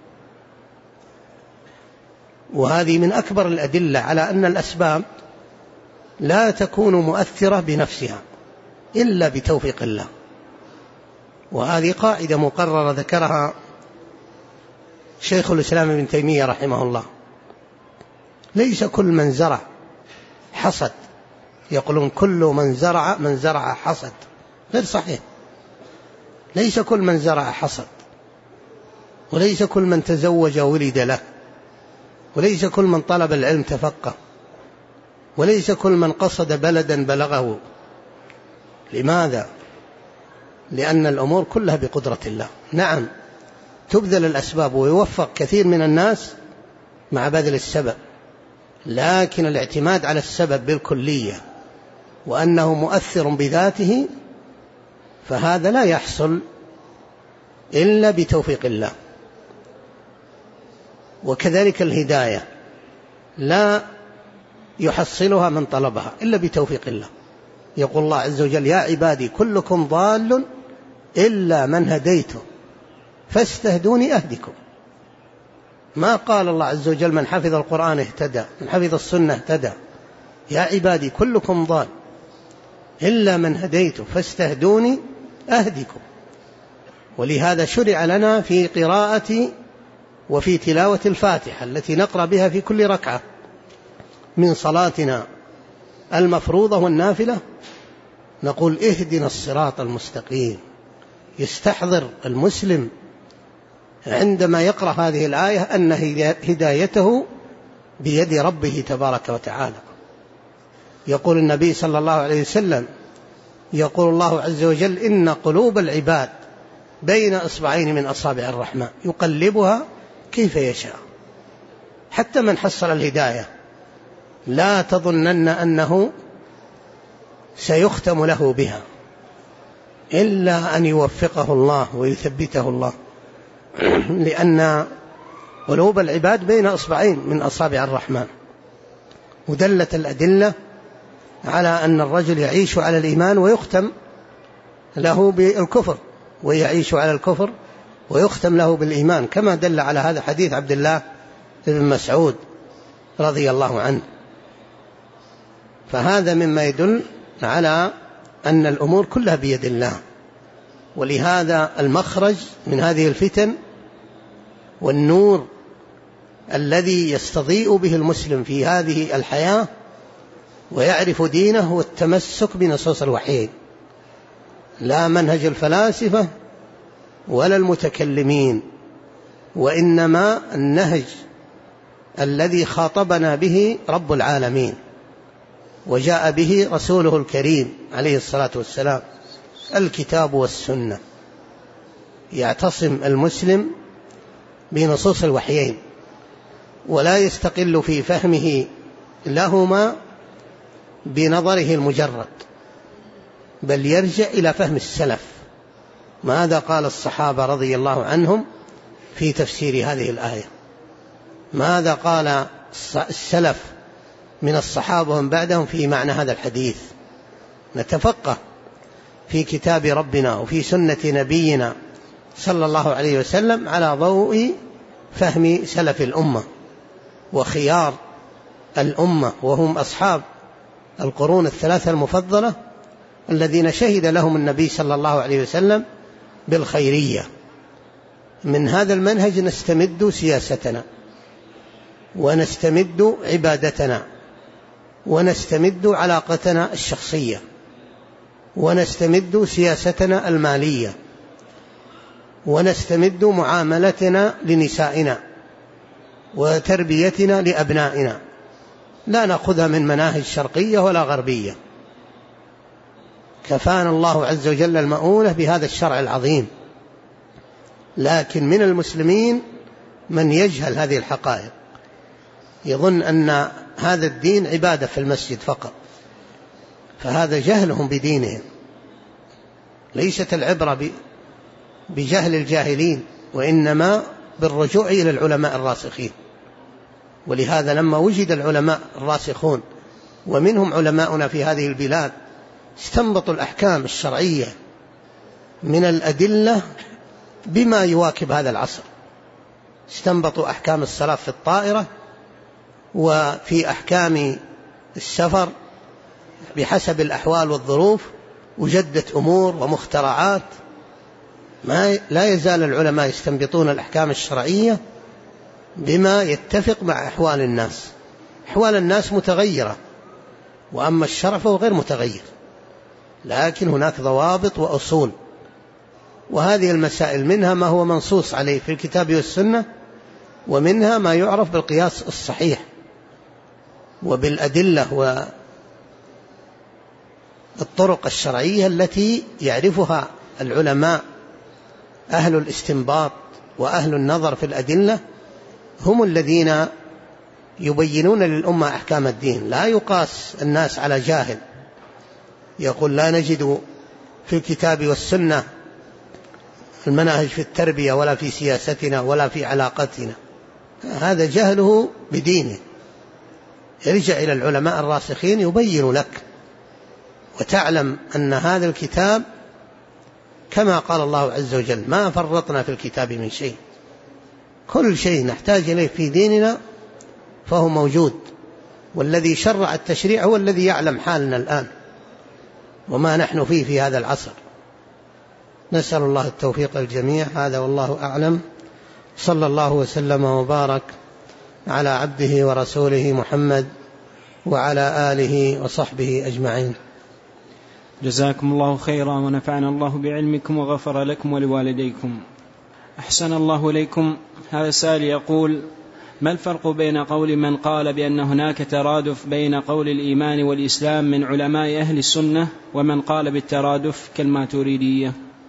وهذه من أكبر الأدلة على أن الأسباب لا تكون مؤثرة بنفسها إلا بتوفيق الله. وهذه قاعدة مقررة ذكرها شيخ الإسلام ابن تيمية رحمه الله: ليس كل من زرع حصد. يقولون كل من زرع حصد، غير صحيح. ليس كل من زرع حصد، وليس كل من تزوج ولد له، وليس كل من طلب العلم تفقه، وليس كل من قصد بلدا بلغه. لماذا؟ لأن الأمور كلها بقدرة الله. نعم تبذل الأسباب ويوفق كثير من الناس مع بذل السبب، لكن الاعتماد على السبب بالكلية وأنه مؤثر بذاته فهذا لا يحصل إلا بتوفيق الله. وكذلك الهداية لا يحصلها من طلبها إلا بتوفيق الله. يقول الله عز وجل: يا عبادي كلكم ضال إلا من هديته فاستهدوني أهدكم. ما قال الله عز وجل من حفظ القرآن اهتدى، من حفظ السنة اهتدى. يا عبادي كلكم ضال إلا من هديته فاستهدوني أهدكم. ولهذا شرع لنا في قراءة وفي تلاوة الفاتحة التي نقرأ بها في كل ركعة من صلاتنا المفروضة والنافلة، نقول: اهدنا الصراط المستقيم. يستحضر المسلم عندما يقرأ هذه الآية أن هدايته بيد ربه تبارك وتعالى. يقول النبي صلى الله عليه وسلم: يقول الله عز وجل: إن قلوب العباد بين إصبعين من أصابع الرحمن يقلبها كيف يشاء. حتى من حصل الهداية لا تظنن أنه سيختم له بها إلا أن يوفقه الله ويثبته الله، لأن قلوب العباد بين إصبعين من أصابع الرحمن. ودلت الأدلة على أن الرجل يعيش على الإيمان ويختم له بالكفر، ويعيش على الكفر ويختم له بالإيمان، كما دل على هذا حديث عبد الله بن مسعود رضي الله عنه. فهذا مما يدل على أن الأمور كلها بيد الله. ولهذا المخرج من هذه الفتن والنور الذي يستضيء به المسلم في هذه الحياة ويعرف دينه هو التمسك بنصوص الوحيين، لا منهج الفلاسفة ولا المتكلمين، وإنما النهج الذي خاطبنا به رب العالمين وجاء به رسوله الكريم عليه الصلاة والسلام، الكتاب والسنة. يعتصم المسلم بنصوص الوحيين ولا يستقل في فهمه لهما بنظره المجرد، بل يرجع إلى فهم السلف. ماذا قال الصحابة رضي الله عنهم في تفسير هذه الآية؟ ماذا قال السلف من الصحابة ومن بعدهم في معنى هذا الحديث؟ نتفقه في كتاب ربنا وفي سنة نبينا صلى الله عليه وسلم على ضوء فهم سلف الأمة وخيار الأمة، وهم أصحاب القرون الثلاثة المفضلة الذين شهد لهم النبي صلى الله عليه وسلم بالخيرية. من هذا المنهج نستمد سياستنا ونستمد عبادتنا ونستمد علاقتنا الشخصية ونستمد سياستنا المالية ونستمد معاملتنا لنسائنا وتربيتنا لأبنائنا. لا نأخذها من مناهج شرقية ولا غربية. كفانا الله عز وجل المؤونة بهذا الشرع العظيم. لكن من المسلمين من يجهل هذه الحقائق، يظن أن هذا الدين عبادة في المسجد فقط، فهذا جهلهم بدينهم. ليست العبرة بجهل الجاهلين، وإنما بالرجوع إلى العلماء الراسخين. ولهذا لما وجد العلماء الراسخون ومنهم علماؤنا في هذه البلاد استنبطوا الأحكام الشرعية من الأدلة بما يواكب هذا العصر. استنبطوا أحكام الصلاة في الطائرة وفي أحكام السفر بحسب الأحوال والظروف، وجدت أمور ومخترعات. لا يزال العلماء يستنبطون الأحكام الشرعية بما يتفق مع أحوال الناس. أحوال الناس متغيرة، وأما الشرع فهو غير متغير، لكن هناك ضوابط وأصول. وهذه المسائل منها ما هو منصوص عليه في الكتاب والسنة، ومنها ما يعرف بالقياس الصحيح وبالأدلة والطرق الشرعية التي يعرفها العلماء أهل الاستنباط وأهل النظر في الأدلة، هم الذين يبينون للأمة أحكام الدين. لا يقاس الناس على جاهل يقول لا نجد في الكتاب والسنة المناهج في التربية ولا في سياستنا ولا في علاقتنا، هذا جهله بدينه. ارجع إلى العلماء الراسخين يبين لك، وتعلم أن هذا الكتاب كما قال الله عز وجل ما فرطنا في الكتاب من شيء، كل شيء نحتاج إليه في ديننا فهو موجود، والذي شرع التشريع هو الذي يعلم حالنا الآن وما نحن فيه في هذا العصر. نسأل الله التوفيق الجميع. هذا والله أعلم. صلى الله وسلم وبارك على عبده ورسوله محمد وعلى آله وصحبه أجمعين. جزاكم الله خيرا ونفعنا الله بعلمكم وغفر لكم ولوالديكم. أحسن الله إليكم. هذا السائل يقول: ما الفرق بين قول من قال بأن هناك ترادف بين قول الإيمان والإسلام من علماء أهل السنة ومن قال بالترادف كالماتريدية؟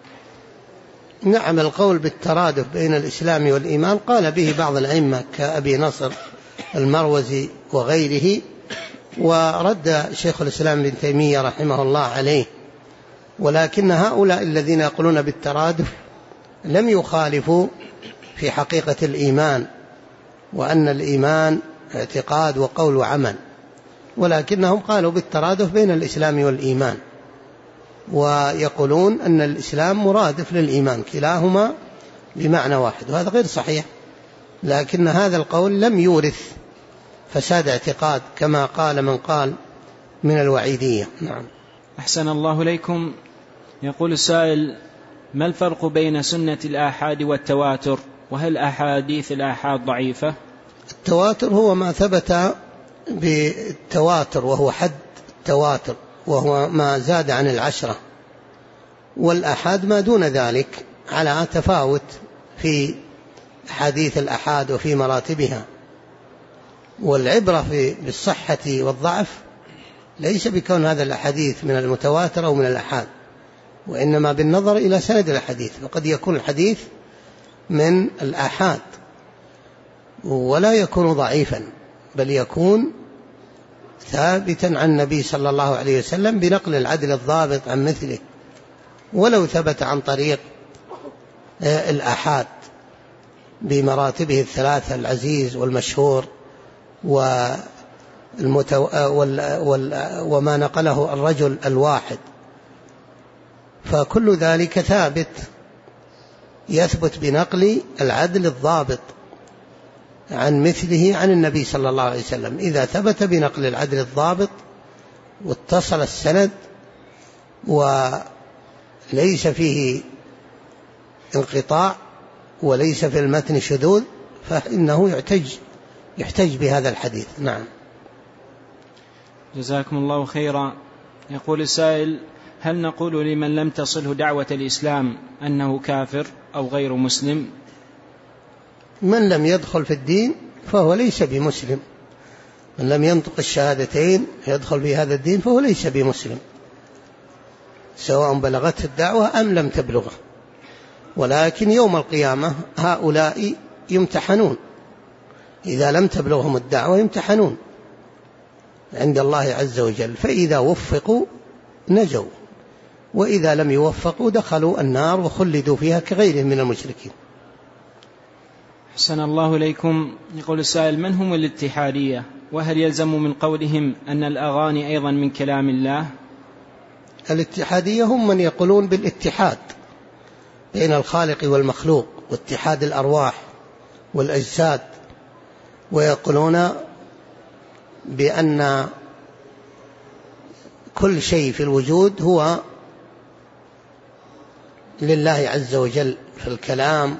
نعم، القول بالترادف بين الإسلام والإيمان قال به بعض الأئمة كأبي نصر المروزي وغيره، ورد شيخ الإسلام ابن تيمية رحمه الله عليه. ولكن هؤلاء الذين يقولون بالترادف لم يخالفوا في حقيقة الإيمان، وأن الإيمان اعتقاد وقول وعمل، ولكنهم قالوا بالترادف بين الإسلام والإيمان، ويقولون أن الإسلام مرادف للإيمان، كلاهما بمعنى واحد، وهذا غير صحيح. لكن هذا القول لم يورث فساد اعتقاد كما قال من قال من الوعيدية. نعم. أحسن الله إليكم. يقول السائل: ما الفرق بين سنة الآحاد والتواتر؟ وهل أحاديث الآحاد ضعيفة؟ التواتر هو ما ثبت بالتواتر وهو حد التواتر، وهو ما زاد عن 10. والآحاد ما دون ذلك على تفاوت في حديث الآحاد وفي مراتبها. والعبرة بالصحة والضعف ليس بكون هذا الحديث من المتواتر أو من الآحاد، وإنما بالنظر إلى سند الحديث. وقد يكون الحديث من الآحاد ولا يكون ضعيفا، بل يكون ثابتا عن النبي صلى الله عليه وسلم بنقل العدل الضابط عن مثله، ولو ثبت عن طريق الآحاد بمراتبه الثلاثة: العزيز والمشهور وما نقله الرجل الواحد. فكل ذلك ثابت يثبت بنقل العدل الضابط عن مثله عن النبي صلى الله عليه وسلم. إذا ثبت بنقل العدل الضابط واتصل السند وليس فيه انقطاع وليس في المتن شذوذ فإنه يحتج بهذا الحديث. نعم. جزاكم الله خيرا. يقول السائل: هل نقول لمن لم تصله دعوة الإسلام أنه كافر أو غير مسلم؟ من لم يدخل في الدين فهو ليس بمسلم. من لم ينطق الشهادتين يدخل في هذا الدين فهو ليس بمسلم، سواء بلغته الدعوة أم لم تبلغه. ولكن يوم القيامة هؤلاء يمتحنون، إذا لم تبلغهم الدعوة يمتحنون عند الله عز وجل، فإذا وفقوا نجوا، وإذا لم يوفقوا دخلوا النار وخلدوا فيها كغيرهم من المشركين. أحسن الله إليكم. يقول السائل: من هم الاتحادية؟ وهل يلزم من قولهم أن الأغاني أيضا من كلام الله؟ الاتحادية هم من يقولون بالاتحاد بين الخالق والمخلوق واتحاد الأرواح والأجساد، ويقولون بأن كل شيء في الوجود هو لله عز وجل في الكلام،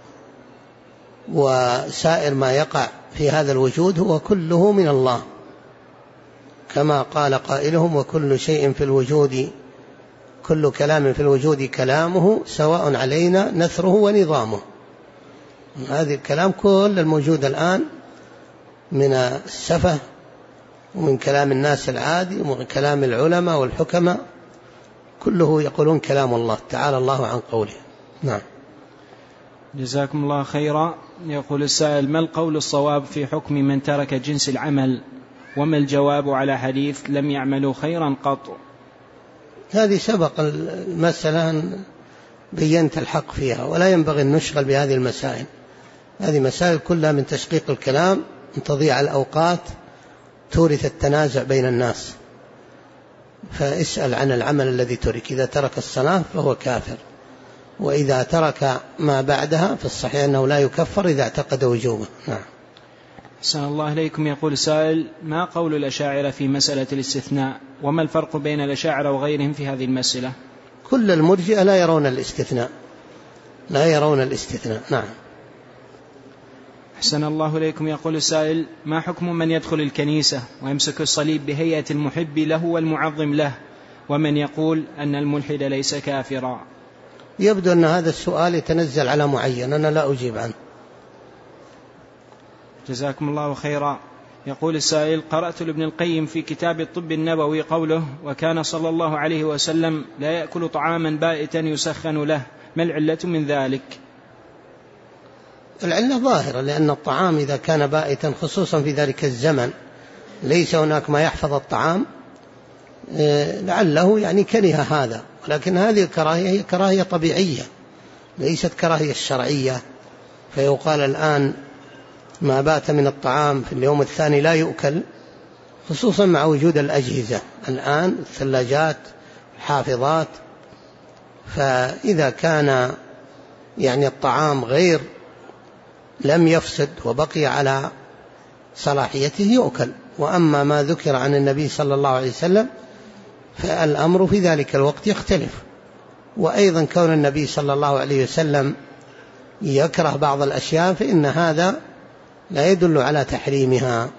وسائر ما يقع في هذا الوجود هو كله من الله، كما قال قائلهم: وكل شيء في الوجود، كل كلام في الوجود كلامه سواء علينا نثره ونظامه. هذا الكلام كل الموجود الآن من السفه ومن كلام الناس العادي ومن كلام العلماء والحكماء كله يقولون كلام الله تعالى الله عن قوله. نعم. جزاكم الله خيرا. يقول السائل: ما القول الصواب في حكم من ترك جنس العمل؟ وما الجواب على حديث لم يعملوا خيرا قط؟ هذه سبق المسألة بينت الحق فيها، ولا ينبغي أن نشغل بهذه المسائل. هذه مسائل كلها من تشقيق الكلام، من تضيع الأوقات، تورث التنازع بين الناس. فاسأل عن العمل الذي ترك، إذا ترك الصلاة فهو كافر، وإذا ترك ما بعدها فالصحيح أنه لا يكفر إذا اعتقد وجوبه. نعم. أحسن الله إليكم. يقول السائل: ما قول الأشاعرة في مسألة الاستثناء؟ وما الفرق بين الأشاعرة وغيرهم في هذه المسألة؟ كل المرجئة لا يرون الاستثناء، لا يرون الاستثناء. نعم. أحسن الله إليكم. يقول السائل: ما حكم من يدخل الكنيسة ويمسك الصليب بهيئة المحب له والمعظم له، ومن يقول أن الملحد ليس كافرا؟ يبدو أن هذا السؤال يتنزل على معين، أنا لا أجيب عنه. جزاكم الله خيرا. يقول السائل: قرأت لابن القيم في كتاب الطب النبوي قوله: وكان صلى الله عليه وسلم لا يأكل طعاما بائتا يسخن له، ما العلة من ذلك؟ العلة ظاهرة، لأن الطعام إذا كان بائتا خصوصا في ذلك الزمن ليس هناك ما يحفظ الطعام، لعله يعني كره هذا، ولكن هذه الكراهية هي كراهية طبيعية ليست كراهية الشرعية. فيقال الآن ما بات من الطعام في اليوم الثاني لا يؤكل، خصوصا مع وجود الأجهزة الآن، الثلاجات، الحافظات. فإذا كان يعني الطعام غير لم يفسد وبقي على صلاحيته يؤكل. وأما ما ذكر عن النبي صلى الله عليه وسلم فالأمر في ذلك الوقت يختلف. وأيضا كون النبي صلى الله عليه وسلم يكره بعض الأشياء فإن هذا لا يدل على تحريمها.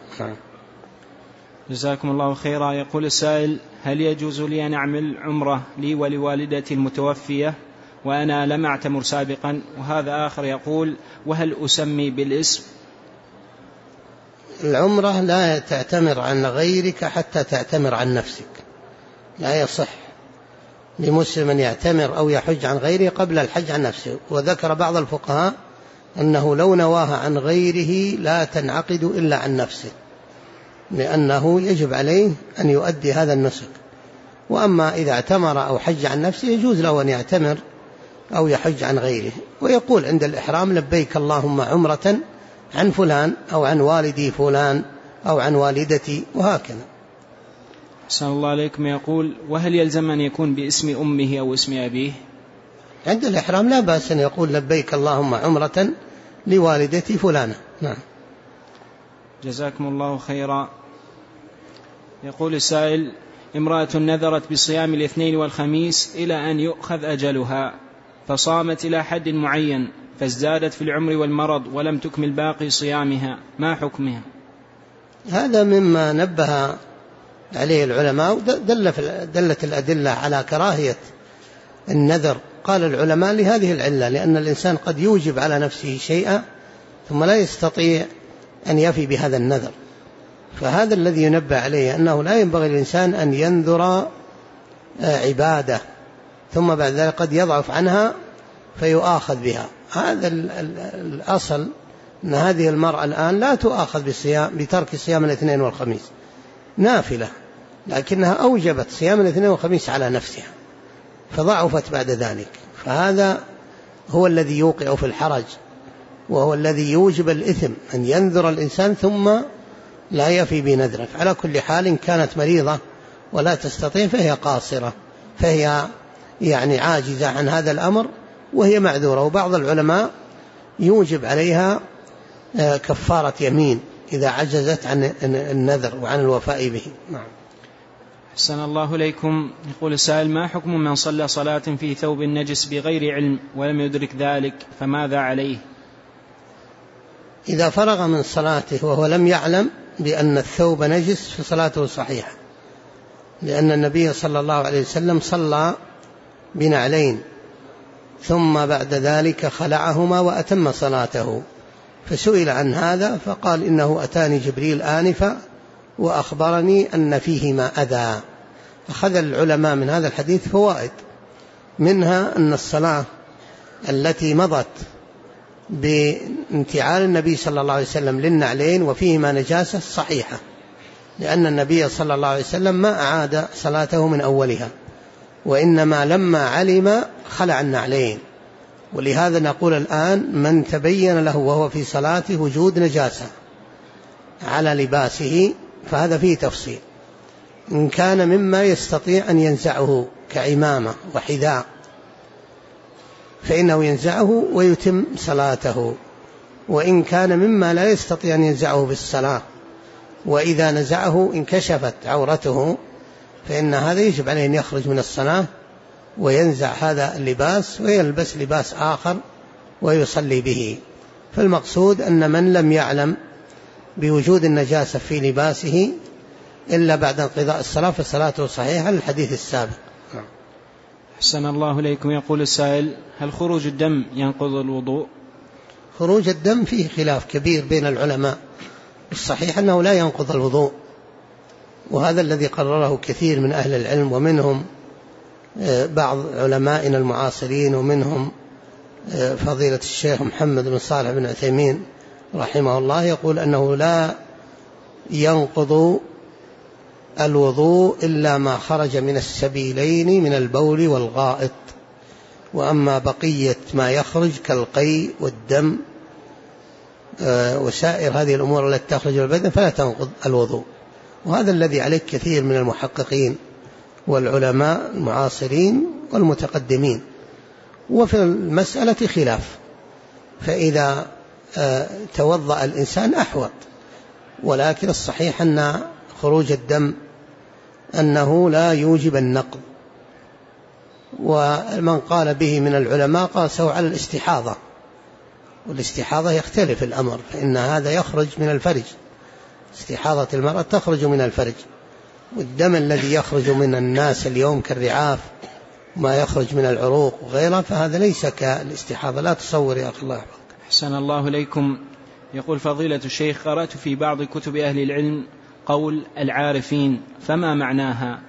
جزاكم الله خيرا. يقول السائل: هل يجوز لي أن أعمل عمرة لي ولوالدتي المتوفية وأنا لم أعتمر سابقا؟ وهذا آخر يقول: وهل أسمي بالاسم؟ العمرة لا تعتمر عن غيرك حتى تعتمر عن نفسك، لا يصح لمسلم أن يعتمر أو يحج عن غيره قبل الحج عن نفسه. وذكر بعض الفقهاء أنه لو نواها عن غيره لا تنعقد إلا عن نفسه، لأنه يجب عليه أن يؤدي هذا النسك. وأما إذا اعتمر أو حج عن نفسه يجوز له أن يعتمر أو يحج عن غيره، ويقول عند الإحرام: لبيك اللهم عمرة عن فلان أو عن والدي فلان أو عن والدتي، وهكذا. أحسن الله عليكم. يقول: وهل يلزم أن يكون باسم أمه أو اسم أبيه؟ عند الإحرام لا بأس أن يقول: لبيك اللهم عمرة لوالدتي فلانة. نعم. جزاكم الله خيرا. يقول السائل: امرأة نذرت بصيام الاثنين والخميس إلى أن يؤخذ أجلها، فصامت إلى حد معين فازدادت في العمر والمرض ولم تكمل باقي صيامها، ما حكمها؟ هذا مما نبه عليه العلماء، دلت الأدلة على كراهية النذر. قال العلماء لهذه العلة: لأن الإنسان قد يوجب على نفسه شيئا ثم لا يستطيع أن يفي بهذا النذر، فهذا الذي ينبه عليه أنه لا ينبغي الإنسان أن ينذر عبادة ثم بعد ذلك قد يضعف عنها فيؤاخذ بها. هذا الأصل أن هذه المرأة الآن لا تؤاخذ بترك صيام الاثنين والخميس، نافلة، لكنها أوجبت صيام الاثنين والخميس على نفسها فضعفت بعد ذلك، فهذا هو الذي يوقع في الحرج، وهو الذي يوجب الإثم أن ينذر الإنسان ثم لا يفي بنذره. على كل حال إن كانت مريضة ولا تستطيع فهي قاصرة، فهي يعني عاجزة عن هذا الأمر، وهي معذورة. وبعض العلماء يوجب عليها كفارة يمين إذا عجزت عن النذر وعن الوفاء به. نعم. أحسن الله إليكم. يقول السائل: ما حكم من صلى صلاة في ثوب نجس بغير علم ولم يدرك ذلك، فماذا عليه؟ إذا فرغ من صلاته وهو لم يعلم بأن الثوب نجس فصلاته صحيحة، لأن النبي صلى الله عليه وسلم صلى بنعلين ثم بعد ذلك خلعهما وأتم صلاته، فسئل عن هذا فقال: إنه أتاني جبريل آنفا وأخبرني أن فيهما أذى. أخذ العلماء من هذا الحديث فوائد، منها أن الصلاة التي مضت بانتعال النبي صلى الله عليه وسلم للنعلين وفيهما نجاسة صحيحة، لأن النبي صلى الله عليه وسلم ما أعاد صلاته من أولها، وإنما لما علم خلع النعلين. ولهذا نقول الآن: من تبين له وهو في صلاته وجود نجاسة على لباسه فهذا فيه تفصيل. إن كان مما يستطيع أن ينزعه كعمامة وحذاء فإنه ينزعه ويتم صلاته، وإن كان مما لا يستطيع أن ينزعه بالصلاة وإذا نزعه انكشفت عورته فإن هذا يجب عليه أن يخرج من الصلاة وينزع هذا اللباس ويلبس لباس آخر ويصلي به. فالمقصود أن من لم يعلم بوجود النجاسة في لباسه إلا بعد انقضاء الصلاة فصلاته صحيحة، الحديث السابق. أحسن الله إليكم. يقول السائل: هل خروج الدم ينقض الوضوء؟ خروج الدم فيه خلاف كبير بين العلماء، الصحيح أنه لا ينقض الوضوء، وهذا الذي قرره كثير من أهل العلم، ومنهم بعض علمائنا المعاصرين، ومنهم فضيلة الشيخ محمد بن صالح بن عثيمين رحمه الله، يقول أنه لا ينقض الوضوء إلا ما خرج من السبيلين من البول والغائط، وأما بقية ما يخرج كالقيء والدم وسائر هذه الأمور التي تخرج من البدن فلا تنقض الوضوء. وهذا الذي عليه كثير من المحققين والعلماء المعاصرين والمتقدمين. وفي المسألة خلاف، فإذا توضأ الإنسان أحوط، ولكن الصحيح أن خروج الدم أنه لا يوجب النقض. ومن قال به من العلماء قاسوا على الاستحاضة، والاستحاضة يختلف الأمر، فإن هذا يخرج من الفرج، استحاضة المرأة تخرج من الفرج، والدم الذي يخرج من الناس اليوم كالرعاف ما يخرج من العروق وغيرها فهذا ليس كالاستحاضة. لا تصور يا أخي الله يحفظك. أحسن الله إليكم. يقول فضيلة الشيخ: قرأت في بعض كتب أهل العلم قول العارفين، فما معناها؟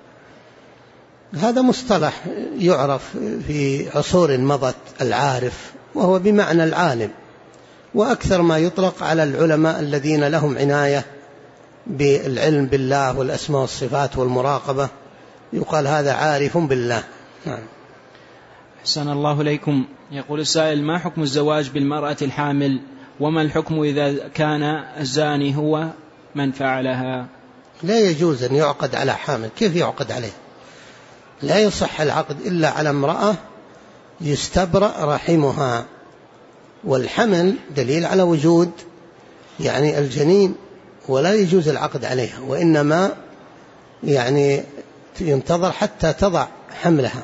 هذا مصطلح يعرف في عصور مضت، العارف، وهو بمعنى العالم، وأكثر ما يطلق على العلماء الذين لهم عناية بالعلم بالله والأسماء والصفات والمراقبة، يقال هذا عارف بالله. نعم. أحسن الله إليكم. يقول السائل: ما حكم الزواج بالمرأة الحامل، وما الحكم إذا كان الزاني هو من فعلها؟ لا يجوز أن يعقد على حامل. كيف يعقد عليه؟ لا يصح العقد إلا على امرأة يستبرأ رحمها، والحمل دليل على وجود يعني الجنين، ولا يجوز العقد عليها، وإنما يعني ينتظر حتى تضع حملها،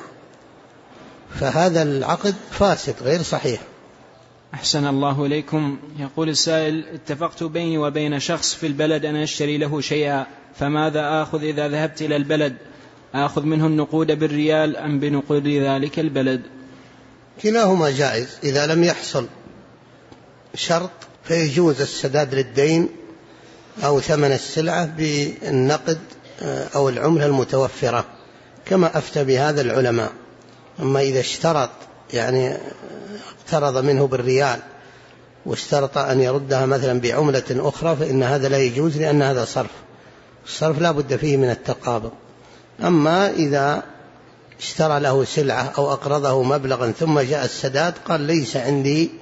فهذا العقد فاسد غير صحيح. أحسن الله إليكم. يقول السائل: اتفقت بيني وبين شخص في البلد أن أشتري له شيئا، فماذا آخذ إذا ذهبت إلى البلد؟ آخذ منه النقود بالريال أم بنقود ذلك البلد؟ كلاهما جائز. إذا لم يحصل شرط فيجوز السداد للدين أو ثمن السلعة بالنقد أو العملة المتوفرة، كما أفتى بهذا العلماء. أما إذا اشترط يعني اقترض منه بالريال واشترط أن يردها مثلا بعملة أخرى فإن هذا لا يجوز، لأن هذا صرف، الصرف لا بد فيه من التقابض. أما إذا اشترى له سلعة أو أقرضه مبلغا ثم جاء السداد قال ليس عندي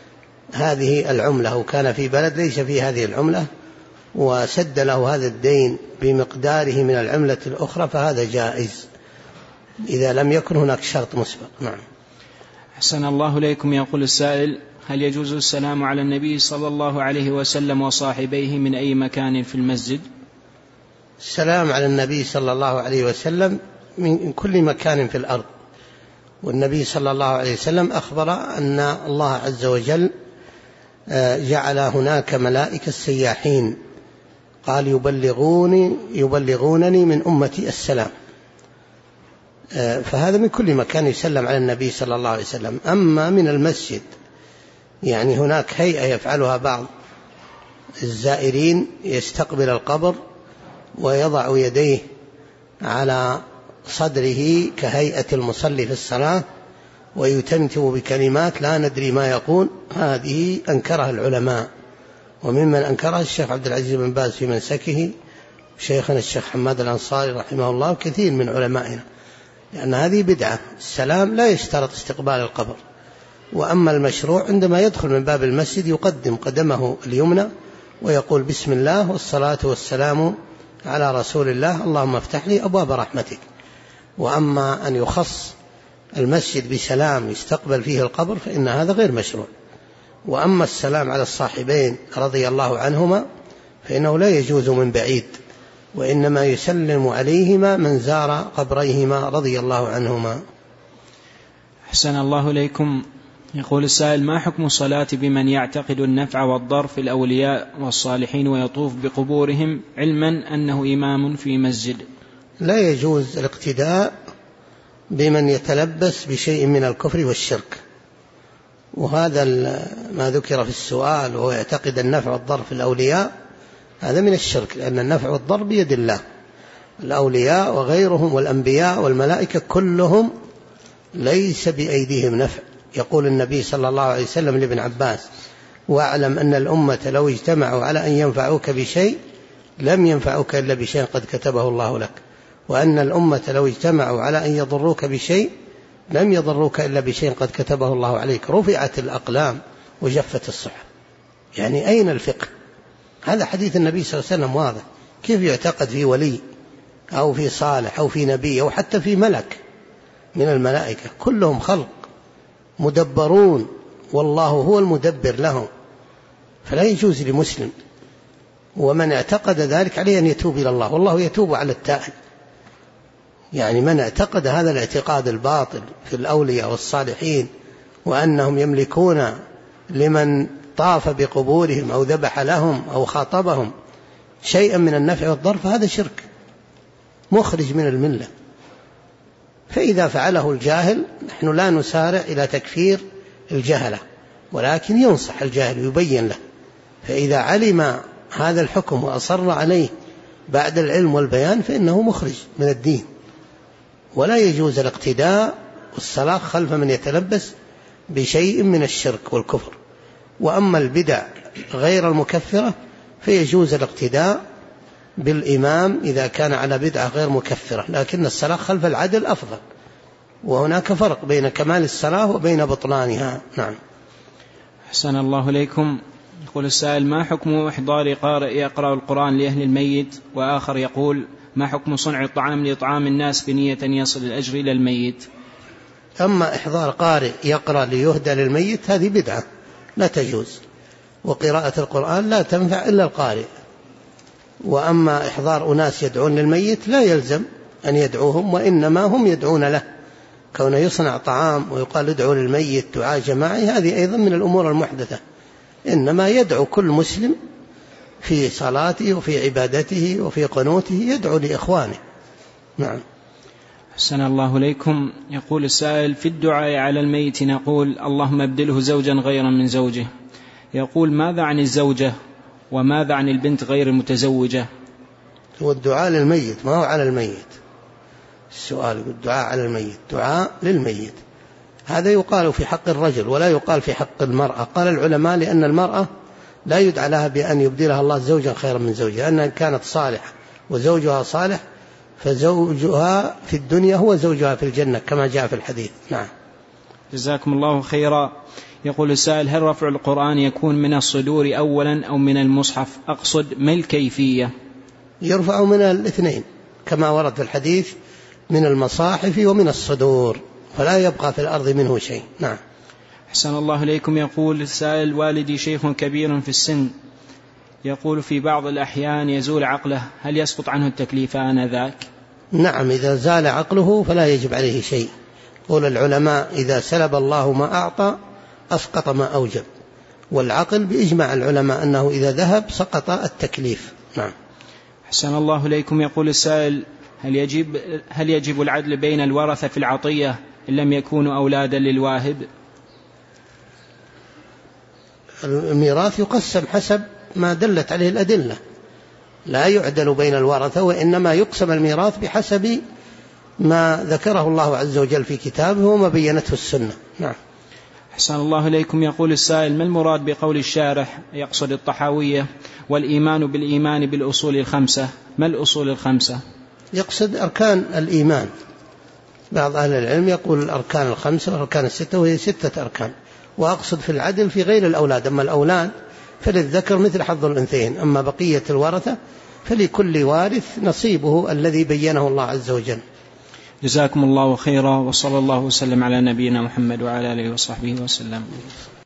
هذه العملة، وكان في بلد ليس فيه هذه العملة وسد له هذا الدين بمقداره من العملة الأخرى، فهذا جائز إذا لم يكن هناك شرط مسبق. نعم. أحسن الله إليكم. يقول السائل: هل يجوز السلام على النبي صلى الله عليه وسلم وصاحبيه من أي مكان في المسجد؟ السلام على النبي صلى الله عليه وسلم من كل مكان في الأرض، والنبي صلى الله عليه وسلم أخبر أن الله عز وجل جعل هناك ملائكة سياحين، قال يبلغونني من أمتي السلام، فهذا من كل مكان يسلم على النبي صلى الله عليه وسلم. أما من المسجد، يعني هناك هيئة يفعلها بعض الزائرين، يستقبل القبر ويضع يديه على صدره كهيئة المصلي في الصلاة ويتمتم بكلمات لا ندري ما يقول، هذه أنكرها العلماء، وممن أنكرها الشيخ عبد العزيز بن باز في منسكه، شيخنا الشيخ حماد الأنصاري رحمه الله، وكثير من علمائنا، لأن هذه بدعة. السلام لا يشترط استقبال القبر. وأما المشروع عندما يدخل من باب المسجد يقدم قدمه اليمنى ويقول بسم الله والصلاة والسلام على رسول الله، اللهم افتح لي أبواب رحمتك. وأما أن يخص المسجد بسلام يستقبل فيه القبر فإن هذا غير مشروع. وأما السلام على الصاحبين رضي الله عنهما فإنه لا يجوز من بعيد، وإنما يسلم عليهما من زار قبريهما رضي الله عنهما. أحسن الله إليكم. يقول السائل: ما حكم الصلاة بمن يعتقد النفع والضر في الأولياء والصالحين ويطوف بقبورهم علما أنه إمام في مسجد؟ لا يجوز الاقتداء بمن يتلبس بشيء من الكفر والشرك، وهذا ما ذكر في السؤال، وهو يعتقد النفع والضر في الأولياء، هذا من الشرك، لأن النفع والضر بيد الله. الأولياء وغيرهم والأنبياء والملائكة كلهم ليس بأيديهم نفع. يقول النبي صلى الله عليه وسلم لابن عباس: واعلم أن الأمة لو اجتمعوا على أن ينفعوك بشيء لم ينفعوك إلا بشيء قد كتبه الله لك، وأن الأمة لو اجتمعوا على أن يضروك بشيء لم يضروك إلا بشيء قد كتبه الله عليك. رفعت الأقلام وجفت الصحف. يعني أين الفقه؟ هذا حديث النبي صلى الله عليه وسلم واضح. كيف يعتقد في ولي أو في صالح أو في نبي أو حتى في ملك من الملائكة؟ كلهم خلق مدبرون، والله هو المدبر لهم، فلا يجوز لمسلم. ومن اعتقد ذلك عليه أن يتوب إلى الله، والله يتوب على التائب. يعني من اعتقد هذا الاعتقاد الباطل في الأولياء والصالحين وأنهم يملكون لمن طاف بقبورهم أو ذبح لهم أو خاطبهم شيئا من النفع والضر، فهذا شرك مخرج من الملة. فإذا فعله الجاهل نحن لا نسارع إلى تكفير الجهلة، ولكن ينصح الجاهل ويبين له. فإذا علم هذا الحكم وأصر عليه بعد العلم والبيان فإنه مخرج من الدين، ولا يجوز الاقتداء والصلاة خلف من يتلبس بشيء من الشرك والكفر. وأما البدع غير المكفرة فيجوز الاقتداء بالإمام إذا كان على بدعة غير مكفرة، لكن الصلاة خلف العدل أفضل، وهناك فرق بين كمال الصلاة وبين بطلانها. نعم. أحسن الله إليكم. يقول السائل: ما حكم إحضار قارئ يقرأ القرآن لأهل الميت؟ وآخر يقول: ما حكم صنع الطعام لإطعام الناس بنية يصل الأجر إلى الميت؟ أما إحضار قارئ يقرأ ليهدى للميت هذه بدعة لا تجوز، وقراءة القرآن لا تنفع إلا القارئ. وأما إحضار أناس يدعون للميت لا يلزم أن يدعوهم، وإنما هم يدعون له. كونه يصنع طعام ويقال ادعوا للميت دعاء جماعي هذه أيضا من الأمور المحدثة. إنما يدعو كل مسلم في صلاته وفي عبادته وفي قنوته يدعو لإخوانه. نعم. أحسن الله إليكم. يقول السائل: في الدعاء على الميت نقول اللهم ابدله زوجا غيرا من زوجه. يقول: ماذا عن الزوجة وماذا عن البنت غير المتزوجة؟ هو الدعاء للميت ما هو على الميت. السؤال الدعاء على الميت دعاء للميت، هذا يقال في حق الرجل ولا يقال في حق المرأة. قال العلماء لأن المرأة لا يدعى لها بأن يبدلها الله زوجا خيرا من زوجها، أنها كانت صالحة وزوجها صالح فزوجها في الدنيا هو زوجها في الجنة كما جاء في الحديث. نعم. جزاكم الله خيرا. يقول السائل: هل رفع القرآن يكون من الصدور أولا أو من المصحف؟ أقصد ما الكيفية؟ يرفع من الاثنين كما ورد في الحديث، من المصاحف ومن الصدور، فلا يبقى في الأرض منه شيء. نعم. أحسن الله إليكم. يقول السائل: والدي شيخ كبير في السن، يقول في بعض الأحيان يزول عقله، هل يسقط عنه التكليف آنذاك؟ نعم، إذا زال عقله فلا يجب عليه شيء. قول العلماء: إذا سلب الله ما أعطى أسقط ما أوجب. والعقل بإجماع العلماء أنه إذا ذهب سقط التكليف. نعم. أحسن الله إليكم. يقول السائل: هل يجب العدل بين الورثة في العطية إن لم يكونوا أولادا للواهب؟ الميراث يقسم حسب ما دلت عليه الأدلة، لا يعدل بين الورثة، وإنما يقسم الميراث بحسب ما ذكره الله عز وجل في كتابه وما بينته السنة. نعم. أحسن الله إليكم. يقول السائل: ما المراد بقول الشارح، يقصد الطحاوية، والإيمان بالإيمان بالأصول الخمسة؟ ما الأصول الخمسة؟ يقصد أركان الإيمان. بعض أهل العلم يقول الأركان الخمسة والأركان الستة، وهي 6 أركان. وأقصد في العدل في غير الأولاد، أما الأولاد فللذكر مثل حظ الأنثيين، أما بقية الورثة فلكل وارث نصيبه الذي بينه الله عز وجل. جزاكم الله خيرا، وصلى الله وسلم على نبينا محمد وعلى آله وصحبه وسلم.